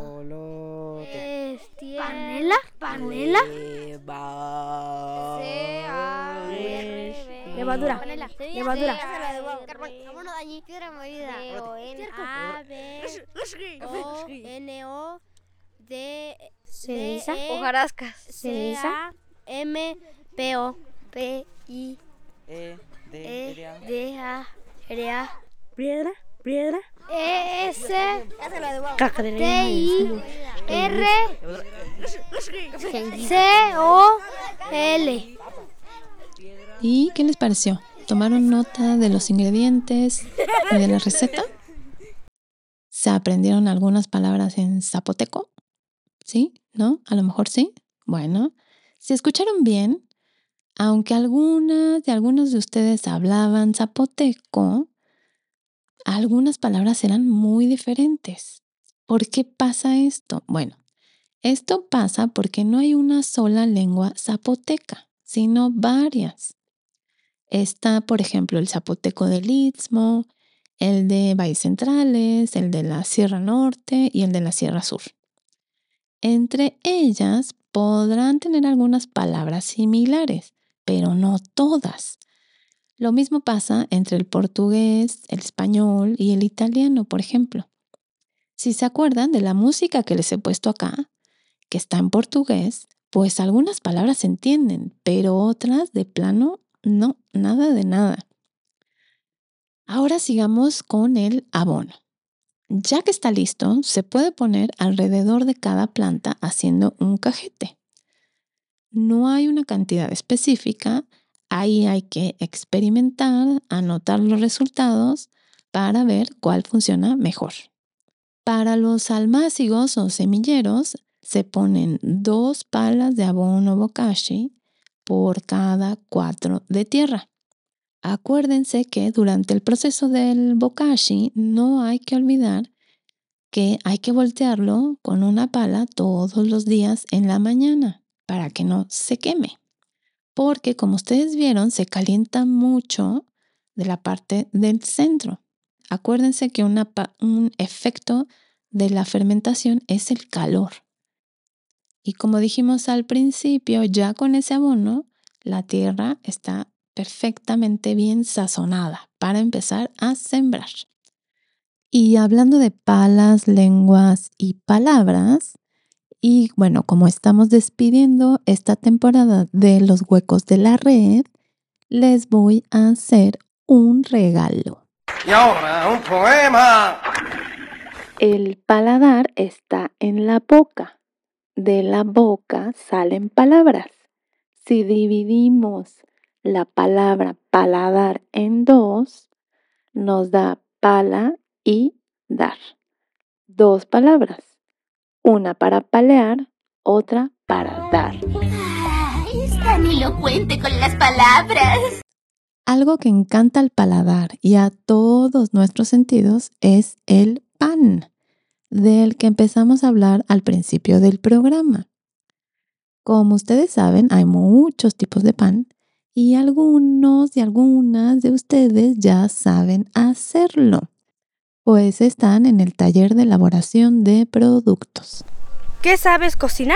Panela, panela. Levadura, levadura. Carbono dañino, piedra molida. A, B, O, N, O, D, Ceniza, hojarascas. Ceniza, M, P, O, P, I, E, E, D, A, R, A. Piedra, piedra. E, S, Caca de T, I, R, C, O, L. ¿Y qué les pareció? ¿Tomaron nota de los ingredientes y de la receta? ¿Se aprendieron algunas palabras en zapoteco? ¿Sí? ¿No? A lo mejor sí. Bueno, si escucharon bien, aunque algunas de algunos de ustedes hablaban zapoteco, algunas palabras eran muy diferentes. ¿Por qué pasa esto? Bueno, esto pasa porque no hay una sola lengua zapoteca, sino varias. Está, por ejemplo, el zapoteco del Istmo, el de Valles Centrales, el de la Sierra Norte y el de la Sierra Sur. Entre ellas podrán tener algunas palabras similares, pero no todas. Lo mismo pasa entre el portugués, el español y el italiano, por ejemplo. Si se acuerdan de la música que les he puesto acá, que está en portugués, pues algunas palabras se entienden, pero otras de plano no, nada de nada. Ahora sigamos con el abono. Ya que está listo, se puede poner alrededor de cada planta haciendo un cajete. No hay una cantidad específica, ahí hay que experimentar, anotar los resultados para ver cuál funciona mejor. Para los almácigos o semilleros se ponen dos palas de abono bokashi por cada cuatro de tierra. Acuérdense que durante el proceso del bokashi no hay que olvidar que hay que voltearlo con una pala todos los días en la mañana para que no se queme. Porque como ustedes vieron, se calienta mucho de la parte del centro. Acuérdense que una, un efecto de la fermentación es el calor. Y como dijimos al principio, ya con ese abono, la tierra está perfectamente bien sazonada para empezar a sembrar. Y hablando de palas, lenguas y palabras, y bueno, como estamos despidiendo esta temporada de los huecos de la red, les voy a hacer un regalo. Y ahora un poema. El paladar está en la boca. De la boca salen palabras. Si dividimos la palabra paladar en dos, nos da pala y dar. Dos palabras. Una para palear, otra para dar. Es tan elocuente con las palabras. Algo que encanta al paladar y a todos nuestros sentidos es el pan, del que empezamos a hablar al principio del programa. Como ustedes saben, hay muchos tipos de pan y algunos y algunas de ustedes ya saben hacerlo, pues están en el taller de elaboración de productos. ¿Qué sabes cocinar?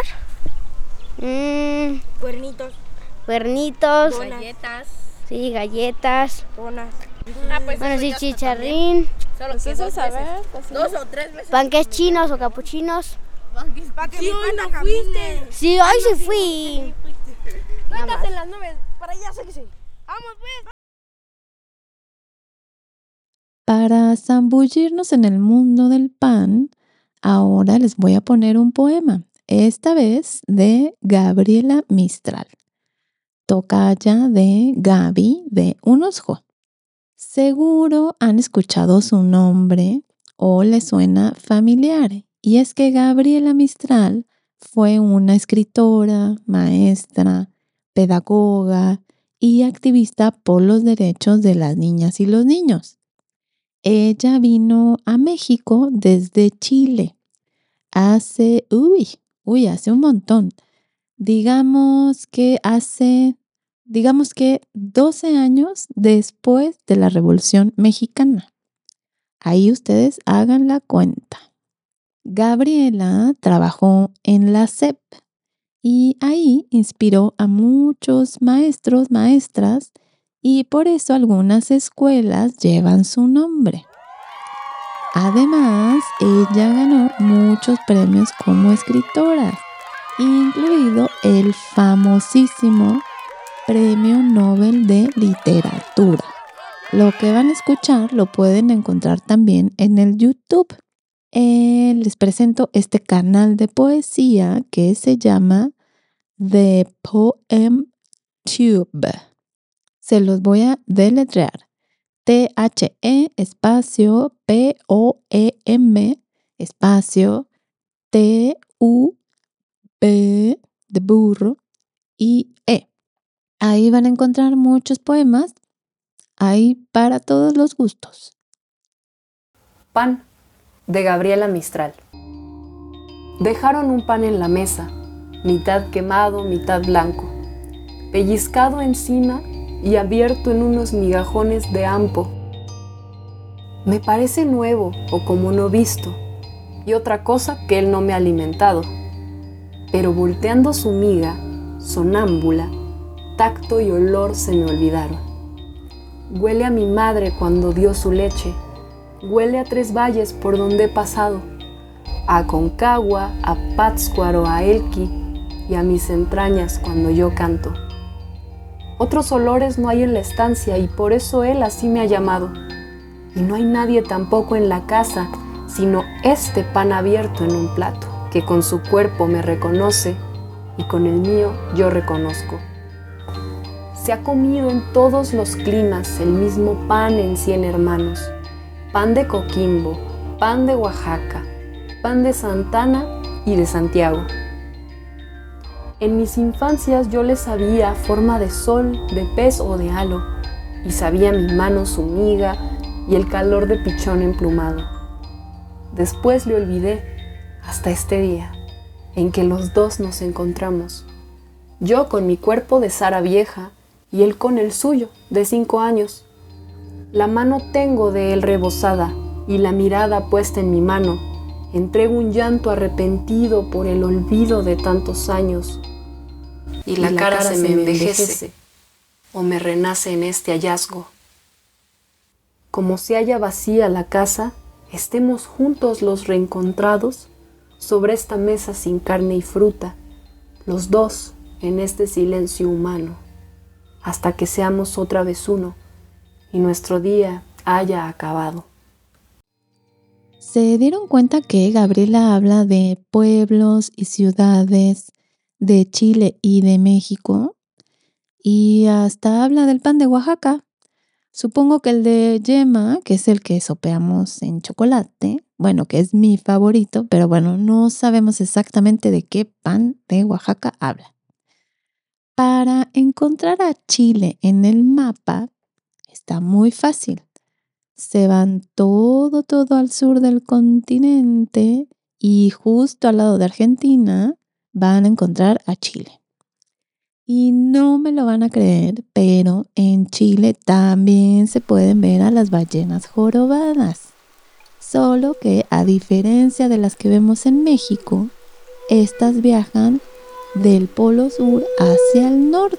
Mmm, Cuernitos. cuernitos. Galletas. Sí, galletas. Donas. Ah, pues Bueno, eso sí, ya chicharrín. Solo Pues que eso dos saber, veces. cocinar. Dos o tres veces. Panques chinos o capuchinos. ¿Para que sí, hoy no fuiste? Sí, hoy sí fui. No estás en las nubes. Para allá sé que sí. Vamos pues. Para zambullirnos en el mundo del pan, ahora les voy a poner un poema, esta vez de Gabriela Mistral, tocaya de Gaby de Unosjo. Seguro han escuchado su nombre o le suena familiar, y es que Gabriela Mistral fue una escritora, maestra, pedagoga y activista por los derechos de las niñas y los niños. Ella vino a México desde Chile hace, uy, uy, hace un montón. Digamos que hace, digamos que doce años después de la Revolución Mexicana. Ahí ustedes hagan la cuenta. Gabriela trabajó en la S E P y ahí inspiró a muchos maestros, maestras, y por eso algunas escuelas llevan su nombre. Además, ella ganó muchos premios como escritora, incluido el famosísimo Premio Nobel de Literatura. Lo que van a escuchar lo pueden encontrar también en el YouTube. Eh, les presento este canal de poesía que se llama The Poem Tube. Se los voy a deletrear. T H E espacio P O E M espacio T U B de burro y E. Ahí van a encontrar muchos poemas. Hay para todos los gustos. Pan, de Gabriela Mistral. Dejaron un pan en la mesa, mitad quemado, mitad blanco, pellizcado encima y abierto en unos migajones de ampo. Me parece nuevo o como no visto, y otra cosa que él no me ha alimentado. Pero volteando su miga, sonámbula, tacto y olor se me olvidaron. Huele a mi madre cuando dio su leche, huele a Tres Valles por donde he pasado, a Aconcagua, a Pátzcuaro, a Elqui y a mis entrañas cuando yo canto. Otros olores no hay en la estancia y por eso él así me ha llamado. Y no hay nadie tampoco en la casa, sino este pan abierto en un plato, que con su cuerpo me reconoce y con el mío yo reconozco. Se ha comido en todos los climas el mismo pan en cien hermanos. Pan de Coquimbo, pan de Oaxaca, pan de Santana y de Santiago. En mis infancias yo le sabía forma de sol, de pez o de halo, y sabía mi mano su miga y el calor de pichón emplumado. Después le olvidé hasta este día en que los dos nos encontramos. Yo con mi cuerpo de Sara vieja y él con el suyo de cinco años. La mano tengo de él rebosada y la mirada puesta en mi mano. Entrego un llanto arrepentido por el olvido de tantos años. Y la, y la cara, cara se me envejece, envejece o me renace en este hallazgo. Como se halla vacía la casa, estemos juntos los reencontrados sobre esta mesa sin carne y fruta, los dos en este silencio humano, hasta que seamos otra vez uno y nuestro día haya acabado. ¿Se dieron cuenta que Gabriela habla de pueblos y ciudades de Chile y de México? Y hasta habla del pan de Oaxaca. Supongo que el de yema, que es el que sopeamos en chocolate, bueno, que es mi favorito, pero bueno, no sabemos exactamente de qué pan de Oaxaca habla. Para encontrar a Chile en el mapa está muy fácil. Se van todo, todo al sur del continente y justo al lado de Argentina van a encontrar a Chile. Y no me lo van a creer, pero en Chile también se pueden ver a las ballenas jorobadas. Solo que a diferencia de las que vemos en México, estas viajan del polo sur hacia el norte.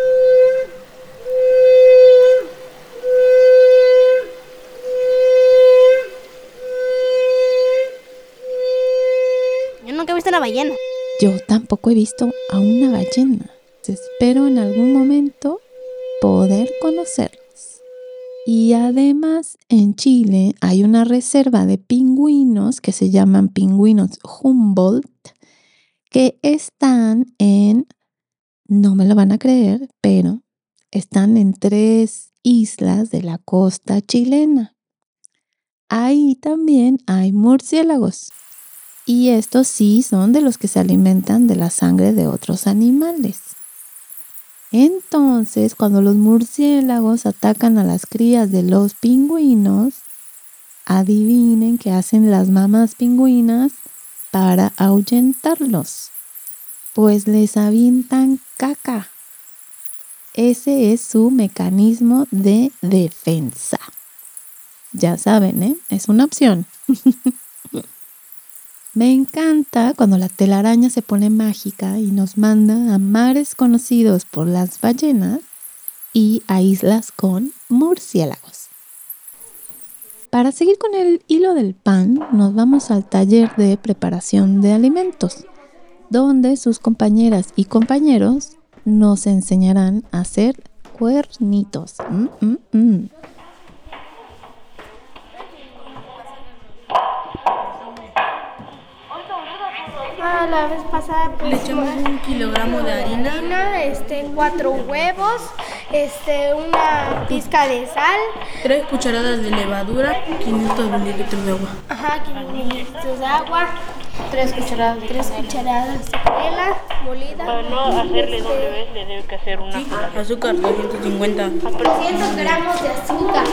Yo nunca he visto una ballena. Yo tampoco he visto a una ballena. Espero en algún momento poder conocerlos. Y además en Chile hay una reserva de pingüinos que se llaman pingüinos Humboldt, que están en, no me lo van a creer, pero están en tres islas de la costa chilena. Ahí también hay murciélagos. Y estos sí son de los que se alimentan de la sangre de otros animales. Entonces, cuando los murciélagos atacan a las crías de los pingüinos, adivinen qué hacen las mamás pingüinas para ahuyentarlos. Pues les avientan caca. Ese es su mecanismo de defensa. Ya saben, ¿eh? Es una opción. Me encanta cuando la telaraña se pone mágica y nos manda a mares conocidos por las ballenas y a islas con murciélagos. Para seguir con el hilo del pan, nos vamos al taller de preparación de alimentos, donde sus compañeras y compañeros nos enseñarán a hacer cuernitos. Mm, mm, mm. Ah, la vez pasada pues, le echamos un kilogramo de harina, harina este, cuatro huevos, este, una pizca de sal, tres cucharadas de levadura, quinientos mililitros de agua. Ajá, quinientos mililitros de agua, tres cucharadas, tres cucharadas de canela molida. Para no hacerle este, dos bebés le debe que hacer una sí, azúcar doscientos cincuenta. trescientos gramos de azúcar.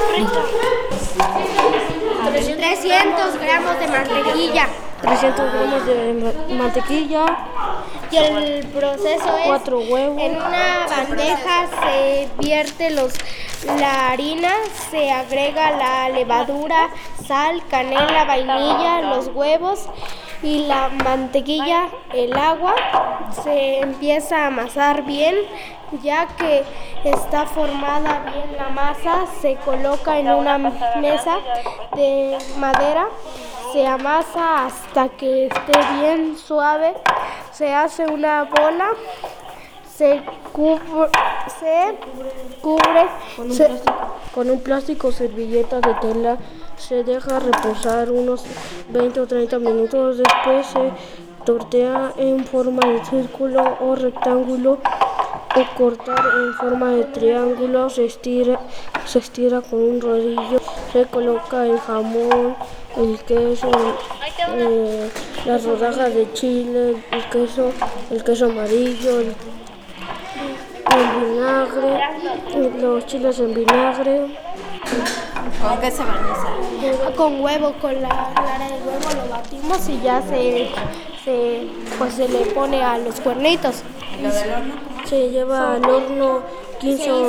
trescientos gramos de mantequilla. trescientos gramos de mantequilla. Y el proceso es, cuatro huevos. En una bandeja se vierte los, la harina, se agrega la levadura, sal, canela, vainilla, los huevos y la mantequilla, el agua. Se empieza a amasar bien. Ya que está formada bien la masa, se coloca en una mesa de madera. Se amasa hasta que esté bien suave, se hace una bola, se cubre, se cubre con un, se, plástico, con un plástico o servilleta de tela, se deja reposar unos veinte o treinta minutos, después se tortea en forma de círculo o rectángulo o cortar en forma de triángulo, se estira, se estira con un rodillo, se coloca el jamón, el queso, eh, las rodajas de chile, el queso, el queso amarillo, el, el vinagre, los chiles en vinagre. ¿Con qué se barniza? Con huevo, con la clara de huevo lo batimos y ya se, se, pues se le pone a los cuernitos. ¿Y lo del horno? Se lleva al horno quince o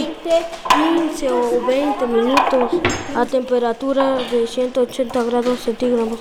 veinte minutos a temperatura de ciento ochenta grados centígrados.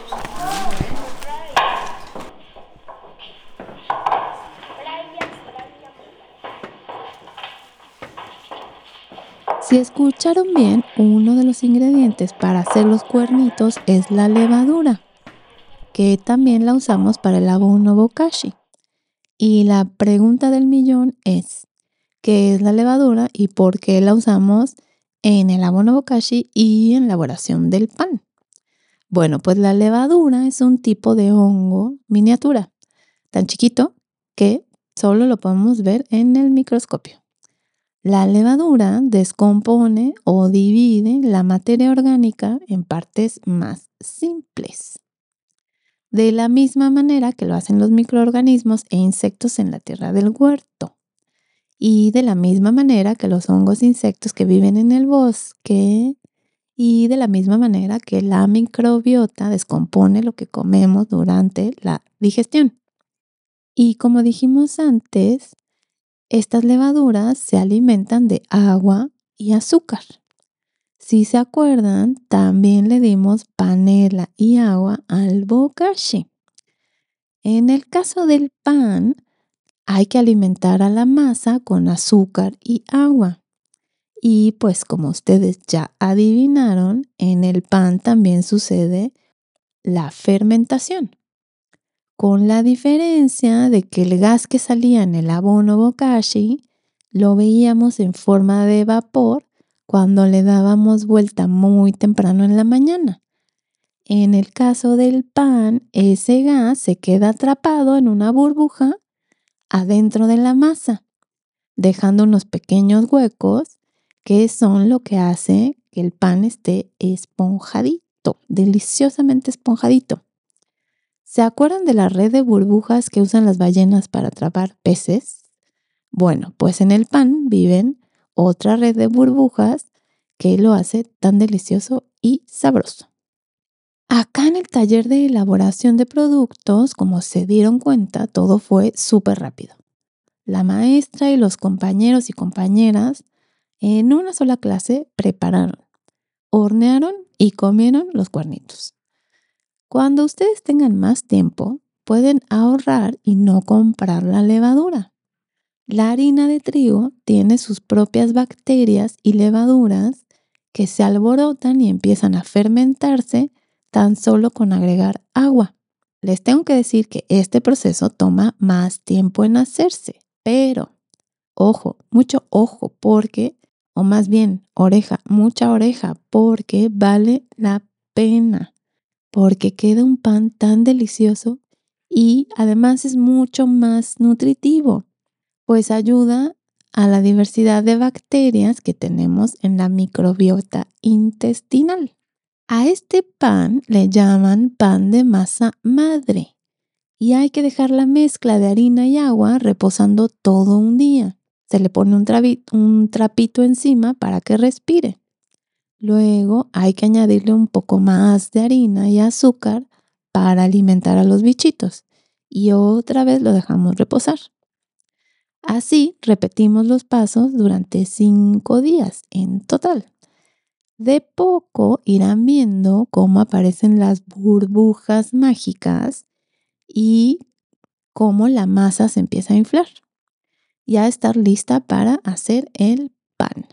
Si escucharon bien, uno de los ingredientes para hacer los cuernitos es la levadura, que también la usamos para el abono bokashi. Y la pregunta del millón es, ¿qué es la levadura y por qué la usamos en el abono bokashi y en la elaboración del pan? Bueno, pues la levadura es un tipo de hongo miniatura, tan chiquito que solo lo podemos ver en el microscopio. La levadura descompone o divide la materia orgánica en partes más simples. De la misma manera que lo hacen los microorganismos e insectos en la tierra del huerto. Y de la misma manera que los hongos e insectos que viven en el bosque. Y de la misma manera que la microbiota descompone lo que comemos durante la digestión. Y como dijimos antes, estas levaduras se alimentan de agua y azúcar. Si se acuerdan, también le dimos panela y agua al bokashi. En el caso del pan, hay que alimentar a la masa con azúcar y agua. Y pues como ustedes ya adivinaron, en el pan también sucede la fermentación. Con la diferencia de que el gas que salía en el abono bokashi lo veíamos en forma de vapor cuando le dábamos vuelta muy temprano en la mañana. En el caso del pan, ese gas se queda atrapado en una burbuja adentro de la masa, dejando unos pequeños huecos que son lo que hace que el pan esté esponjadito, deliciosamente esponjadito. ¿Se acuerdan de la red de burbujas que usan las ballenas para atrapar peces? Bueno, pues en el pan viven otra red de burbujas que lo hace tan delicioso y sabroso. Acá en el taller de elaboración de productos, como se dieron cuenta, todo fue súper rápido. La maestra y los compañeros y compañeras en una sola clase prepararon, hornearon y comieron los cuernitos. Cuando ustedes tengan más tiempo, pueden ahorrar y no comprar la levadura. La harina de trigo tiene sus propias bacterias y levaduras que se alborotan y empiezan a fermentarse tan solo con agregar agua. Les tengo que decir que este proceso toma más tiempo en hacerse, pero ojo, mucho ojo, porque, o más bien oreja, mucha oreja, porque vale la pena, porque queda un pan tan delicioso y además es mucho más nutritivo, pues ayuda a la diversidad de bacterias que tenemos en la microbiota intestinal. A este pan le llaman pan de masa madre y hay que dejar la mezcla de harina y agua reposando todo un día. Se le pone un, trabi- un trapito encima para que respire. Luego hay que añadirle un poco más de harina y azúcar para alimentar a los bichitos y otra vez lo dejamos reposar. Así repetimos los pasos durante cinco días en total. De poco irán viendo cómo aparecen las burbujas mágicas y cómo la masa se empieza a inflar y a estar lista para hacer el pan.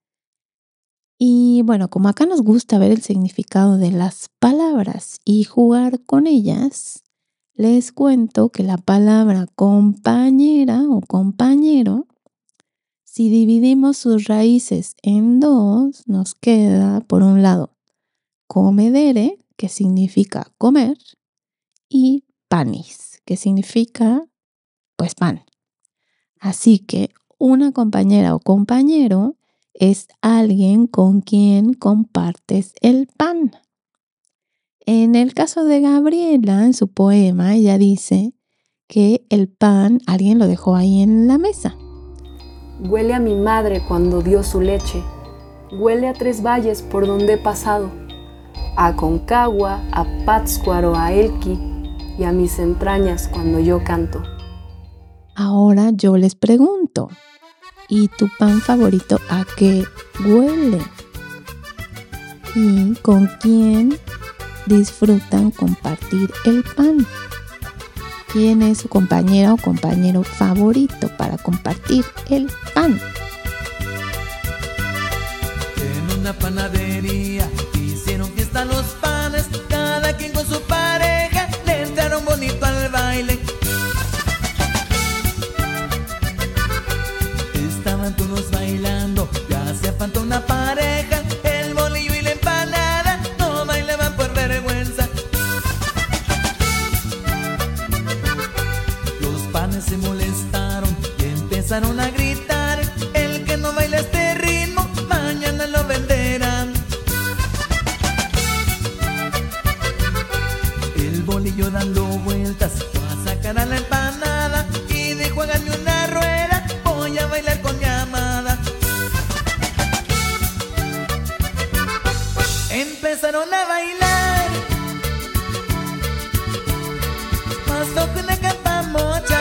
Y bueno, como acá nos gusta ver el significado de las palabras y jugar con ellas, les cuento que la palabra compañera o compañero, si dividimos sus raíces en dos, nos queda, por un lado, comedere, que significa comer, y panis, que significa, pues, pan. Así que una compañera o compañero es alguien con quien compartes el pan. En el caso de Gabriela, en su poema, ella dice que el pan alguien lo dejó ahí en la mesa. Huele a mi madre cuando dio su leche, huele a tres valles por donde he pasado, a Concagua, a Pátzcuaro, a Elqui y a mis entrañas cuando yo canto. Ahora yo les pregunto, ¿y tu pan favorito a qué huele? ¿Y con quién disfrutan compartir el pan? ¿Quién es su compañera o compañero favorito para compartir el pan? En una panadería hicieron fiesta los panes, cada quien con su pareja le entraron bonito al baile. Estaban todos bailando, ya hacía falta una pareja, el bolillo y la empanada no bailaban por vergüenza. Se molestaron y empezaron a gritar: el que no baila este ritmo, mañana lo venderán. El bolillo dando vueltas fue a sacar a la empanada y dijo: háganme una rueda, voy a bailar con mi amada. Empezaron a bailar, pasó con una capa mocha.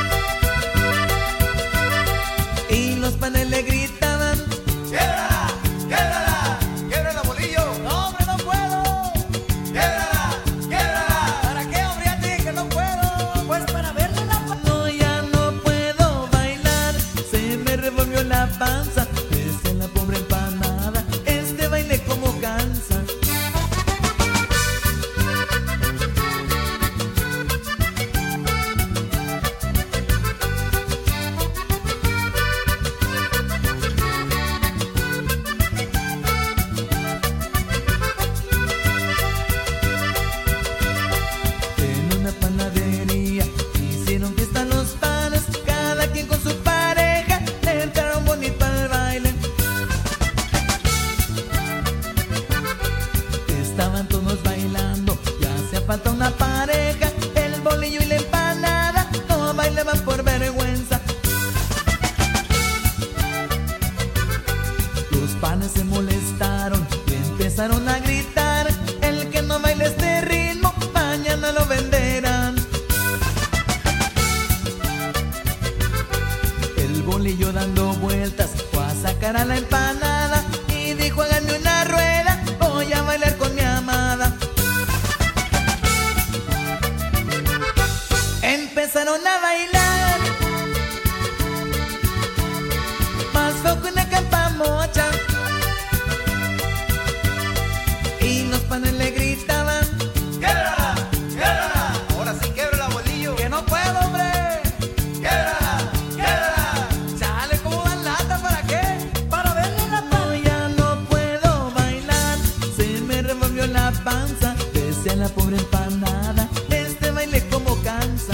Los panes le gritaban: ¡quiebrala! ¡Quiebrala! ¡Quiebrala, bolillo! ¡No, hombre, no puedo! ¡Quiebrala! ¡Quiebrala! ¿Para qué, hombre, a ti que no puedo? Pues para verle la panza. No, ya no puedo bailar, se me revolvió la panza. Desde la pobre empanada, este baile como cansa. estaban todos bailando. Ya hacía falta una pareja, el bolillo y la empanada no bailaban por vergüenza. Los panes se molestaron y empezaron a gritar: el que no baile este ritmo, mañana lo venderán. El bolillo dando vueltas fue a sacar a la empanada y dijo: háganme una rueda, voy a bailar con mi amada. Empezaron a bailar más feo que una campamocha, y los panes le gritaban: ¡québrala! ¡Québrala! Ahora sí québrala, bolillo, que no puedo, hombre. ¡Québrala! ¡Québrala! Chale, ¿cómo dan lata? ¿Para qué? Para verle la panza. Ya no puedo bailar, se me revolvió la panza. Decía la pobre empanada, este baile como cansa.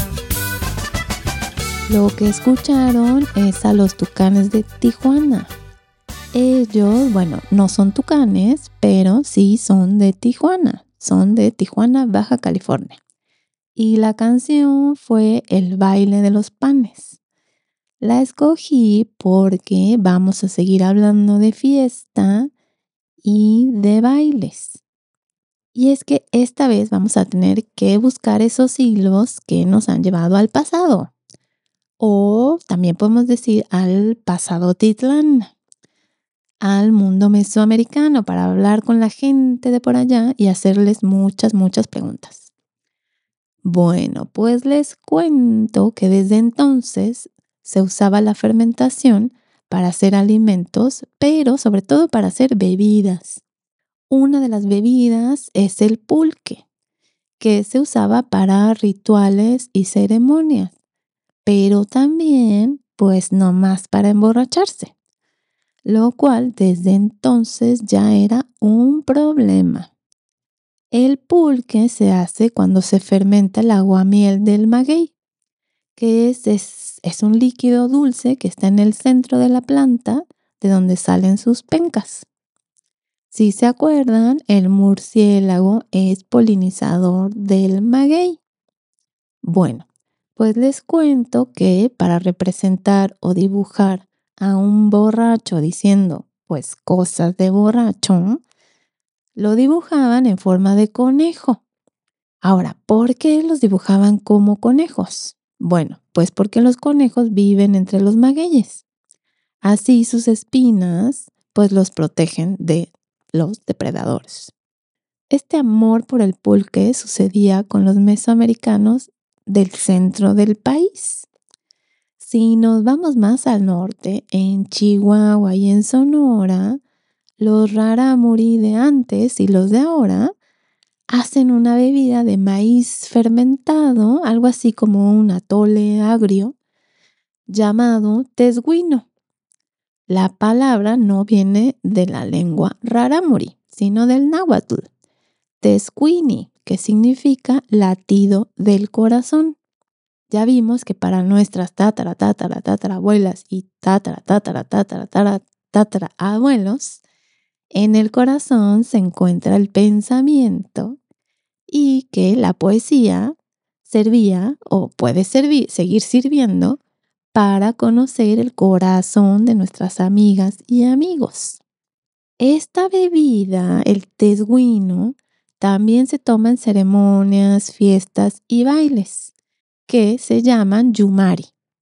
Lo que escucharon es a los Tucanes de Tijuana. Ellos, bueno, no son tucanes, pero sí son de Tijuana. Son de Tijuana, Baja California. Y la canción fue El baile de los panes. La escogí porque vamos a seguir hablando de fiesta y de bailes. Y es que esta vez vamos a tener que buscar esos hilos que nos han llevado al pasado. O también podemos decir al pasado Titlán, al mundo mesoamericano, para hablar con la gente de por allá y hacerles muchas, muchas preguntas. Bueno, pues les cuento que desde entonces se usaba la fermentación para hacer alimentos, pero sobre todo para hacer bebidas. Una de las bebidas es el pulque, que se usaba para rituales y ceremonias, pero también, pues no más para emborracharse, lo cual desde entonces ya era un problema. El pulque se hace cuando se fermenta el aguamiel del maguey, que es, es, es un líquido dulce que está en el centro de la planta, de donde salen sus pencas. Si se acuerdan, el murciélago es polinizador del maguey. Bueno, pues les cuento que para representar o dibujar a un borracho diciendo pues cosas de borracho, lo dibujaban en forma de conejo. Ahora, ¿por qué los dibujaban como conejos? Bueno, pues porque los conejos viven entre los magueyes. Así sus espinas pues los protegen de los depredadores. Este amor por el pulque sucedía con los mesoamericanos del centro del país. Si nos vamos más al norte, en Chihuahua y en Sonora, los rarámuri de antes y los de ahora hacen una bebida de maíz fermentado, algo así como un atole agrio, llamado tesguino. La palabra no viene de la lengua rarámuri, sino del náhuatl, tesquini, que significa latido del corazón. Ya vimos que para nuestras tatara, tatara, tatara abuelas y tatara, tatara, tatara, tatara, tatara abuelos, en el corazón se encuentra el pensamiento y que la poesía servía o puede servir, seguir sirviendo para conocer el corazón de nuestras amigas y amigos. Esta bebida, el tesguino, también se toma en ceremonias, fiestas y bailes, que se llaman yumari.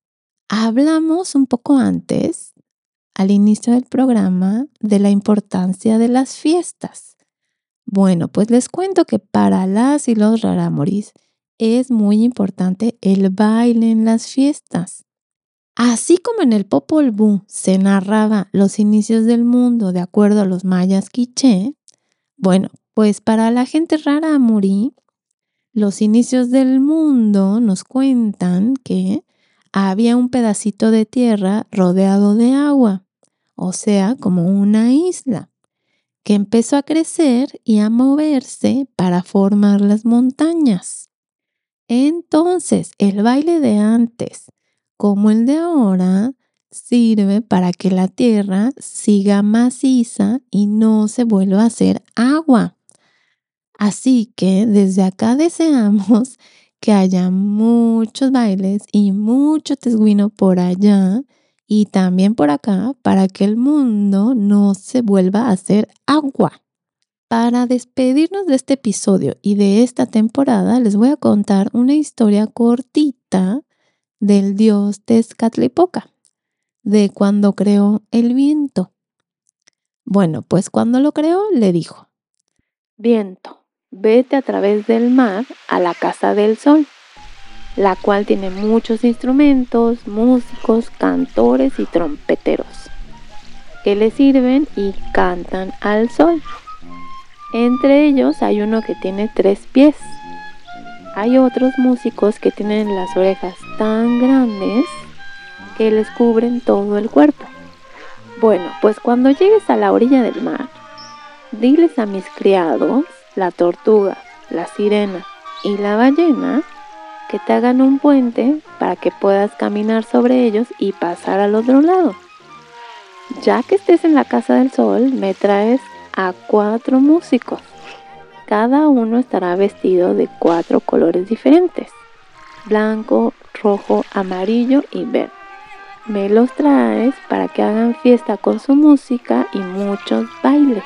Hablamos un poco antes, al inicio del programa, de la importancia de las fiestas. Bueno, pues les cuento que para las y los rarámuris es muy importante el baile en las fiestas. Así como en el Popol Vuh se narraba los inicios del mundo de acuerdo a los mayas quiché, bueno, pues para la gente rarámuri, los inicios del mundo nos cuentan que había un pedacito de tierra rodeado de agua, o sea, como una isla, que empezó a crecer y a moverse para formar las montañas. Entonces, el baile de antes, como el de ahora, sirve para que la tierra siga maciza y no se vuelva a hacer agua. Así que desde acá deseamos que haya muchos bailes y mucho tesguino por allá y también por acá para que el mundo no se vuelva a hacer agua. Para despedirnos de este episodio y de esta temporada, les voy a contar una historia cortita del dios Tezcatlipoca, de cuando creó el viento. Bueno, pues cuando lo creó le dijo: viento, vete a través del mar a la casa del sol, la cual tiene muchos instrumentos, músicos, cantores y trompeteros, que le sirven y cantan al sol. Entre ellos hay uno que tiene tres pies. Hay otros músicos que tienen las orejas tan grandes que les cubren todo el cuerpo. Bueno, pues cuando llegues a la orilla del mar, diles a mis criados, la tortuga, la sirena y la ballena, que te hagan un puente para que puedas caminar sobre ellos y pasar al otro lado. Ya que estés en la casa del sol, me traes a cuatro músicos. Cada uno estará vestido de cuatro colores diferentes: blanco, rojo, amarillo y verde. Me los traes para que hagan fiesta con su música y muchos bailes.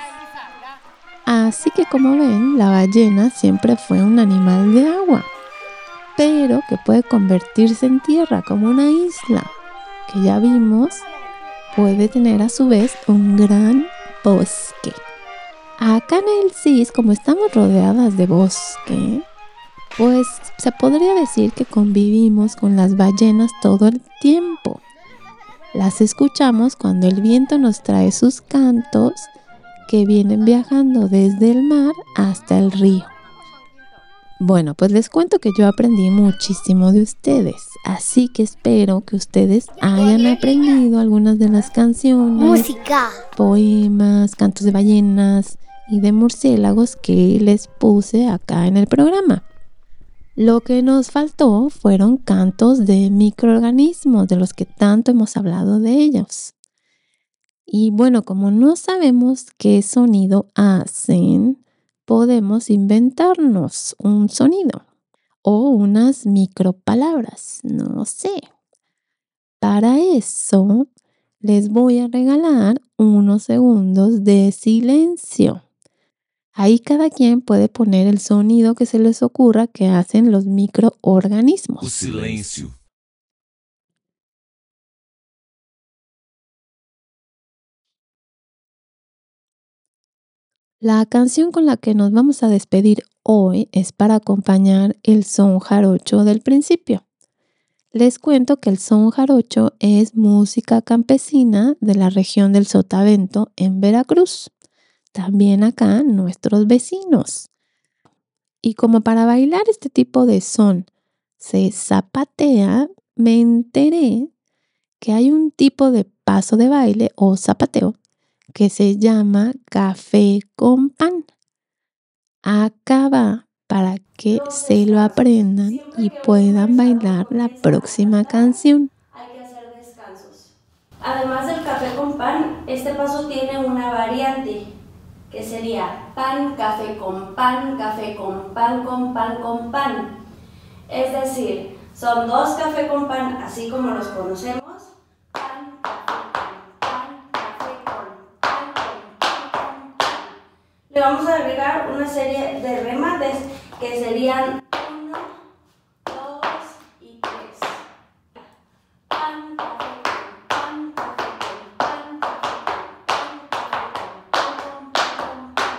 Así que, como ven, la ballena siempre fue un animal de agua, pero que puede convertirse en tierra como una isla, que ya vimos puede tener a su vez un gran bosque. Acá en el C I S, como estamos rodeadas de bosque, pues se podría decir que convivimos con las ballenas todo el tiempo. Las escuchamos cuando el viento nos trae sus cantos que vienen viajando desde el mar hasta el río. Bueno, pues les cuento que yo aprendí muchísimo de ustedes, así que espero que ustedes hayan aprendido algunas de las canciones, música, poemas, cantos de ballenas y de murciélagos que les puse acá en el programa. Lo que nos faltó fueron cantos de microorganismos, de los que tanto hemos hablado de ellos. Y bueno, como no sabemos qué sonido hacen, podemos inventarnos un sonido o unas micropalabras, no sé. Para eso les voy a regalar unos segundos de silencio. Ahí cada quien puede poner el sonido que se les ocurra que hacen los microorganismos. O silencio. La canción con la que nos vamos a despedir hoy es para acompañar el son jarocho del principio. Les cuento que el son jarocho es música campesina de la región del Sotavento en Veracruz. También acá nuestros vecinos. Y como para bailar este tipo de son se zapatea, me enteré que hay un tipo de paso de baile o zapateo que se llama café con pan. Acá va para que se lo aprendan y puedan bailar la próxima canción. Hay que hacer descansos. Además del café con pan, este paso tiene una variante, que sería pan, café con pan, café con pan, con pan, con pan. Es decir, son dos café con pan, así como los conocemos. Pan, café con pan, café con pan, con pan, con pan. Le vamos a agregar una serie de remates que serían uno, dos y tres. Pan, café con pan, café con pan, café con pan, con pan,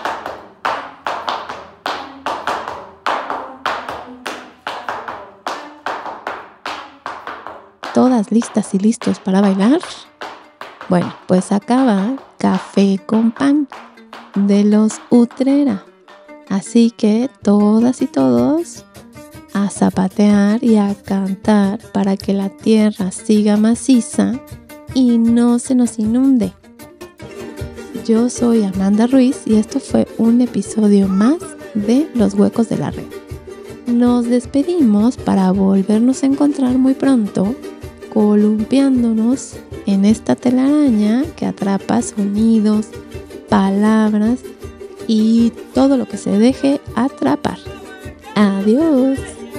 ¿Todas listas y listos para bailar? Bueno, pues acá va café con pan de los Utrera. Así que todas y todos a zapatear y a cantar para que la tierra siga maciza y no se nos inunde. Yo soy Amanda Ruiz y esto fue un episodio más de Los Huecos de la Red. Nos despedimos para volvernos a encontrar muy pronto, columpiándonos en esta telaraña que atrapa sonidos, palabras y todo lo que se deje atrapar. Adiós.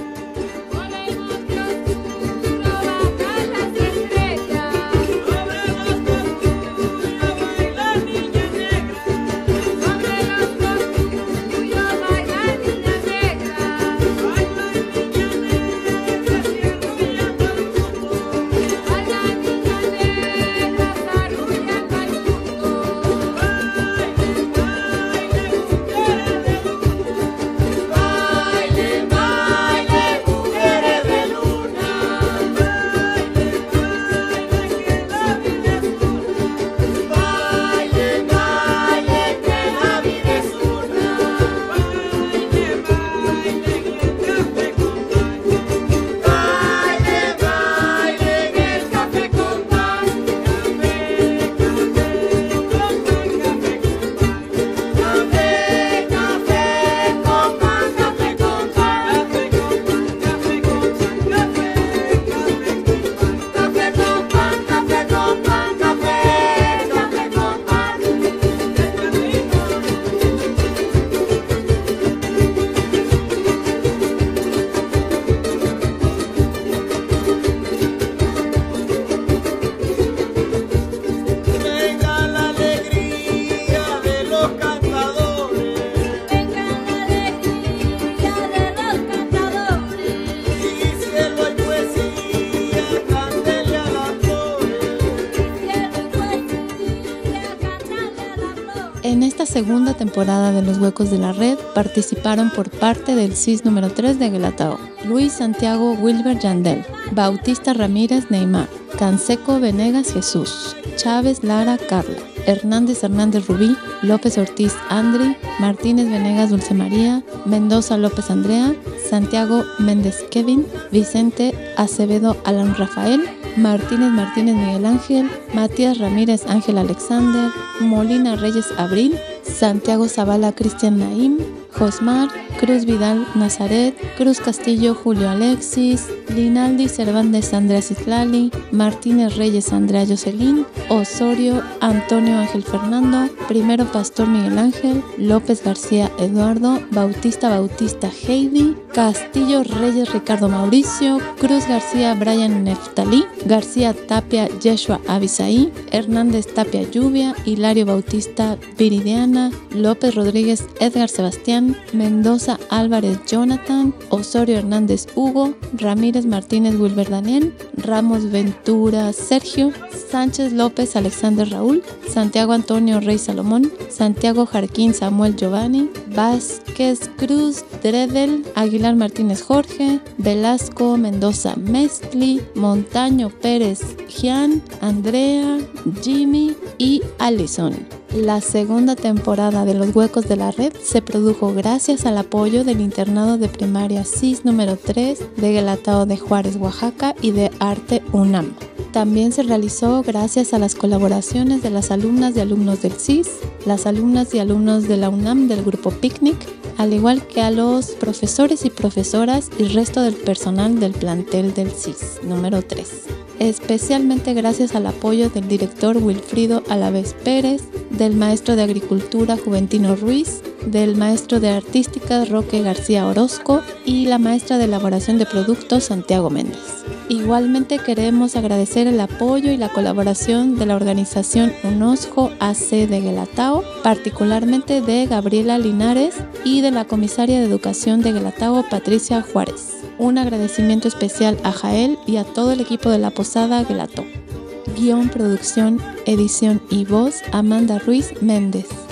En esta segunda temporada de Los Huecos de la Red participaron por parte del C I S número tres de Guelatao: Luis Santiago Wilber Yandel, Bautista Ramírez Neymar, Canseco Venegas Jesús, Chávez Lara Carla, Hernández Hernández Rubí, López Ortiz Andri, Martínez Venegas Dulce María, Mendoza López Andrea, Santiago Méndez Kevin, Vicente Acevedo Alan Rafael, Martínez Martínez Miguel Ángel, Matías Ramírez Ángel Alexander, Molina Reyes Abril, Santiago Zavala Cristian Naim, Josmar, Cruz Vidal Nazaret, Cruz Castillo Julio Alexis, Linaldi Cervantes Andrea Citlali, Martínez Reyes Andrea Jocelyn, Osorio Antonio Ángel Fernando, Primero Pastor Miguel Ángel, López García Eduardo, Bautista Bautista Heidi, Castillo Reyes Ricardo Mauricio, Cruz García Brian Neftalí, García Tapia Yeshua Abisaí, Hernández Tapia Lluvia, Hilario Bautista Viridiana, López Rodríguez Edgar Sebastián, Mendoza Álvarez Jonathan, Osorio Hernández Hugo, Ramírez Martínez Wilber Daniel, Ramos Ventura Sergio, Sánchez López Alexander Raúl, Santiago Antonio Rey Salomón, Santiago Jarquín Samuel Giovanni, Vázquez Cruz Dredel, Aguilar Martínez Jorge, Velasco Mendoza Mestli, Montaño Pérez Gian, Andrea, Jimmy y Allison. La segunda temporada de Los Huecos de la Red se produjo gracias al apoyo del internado de primaria C I S número tres de Guelatao de Juárez, Oaxaca y de Arte UNAM. También se realizó gracias a las colaboraciones de las alumnas y alumnos del C I S, las alumnas y alumnos de la UNAM del grupo Picnic, al igual que a los profesores y profesoras y resto del personal del plantel del C I S número tres. Especialmente gracias al apoyo del director Wilfrido Alavés Pérez, del maestro de Agricultura Juventino Ruiz, del maestro de Artística Roque García Orozco y la maestra de Elaboración de Productos Santiago Méndez. Igualmente queremos agradecer el apoyo y la colaboración de la organización UNOSJO A C de Guelatao, particularmente de Gabriela Linares y de la comisaria de Educación de Guelatao, Patricia Juárez. Un agradecimiento especial a Jael y a todo el equipo de la Posada Guelatao. Guión, producción, edición y voz, Amanda Ruiz Méndez.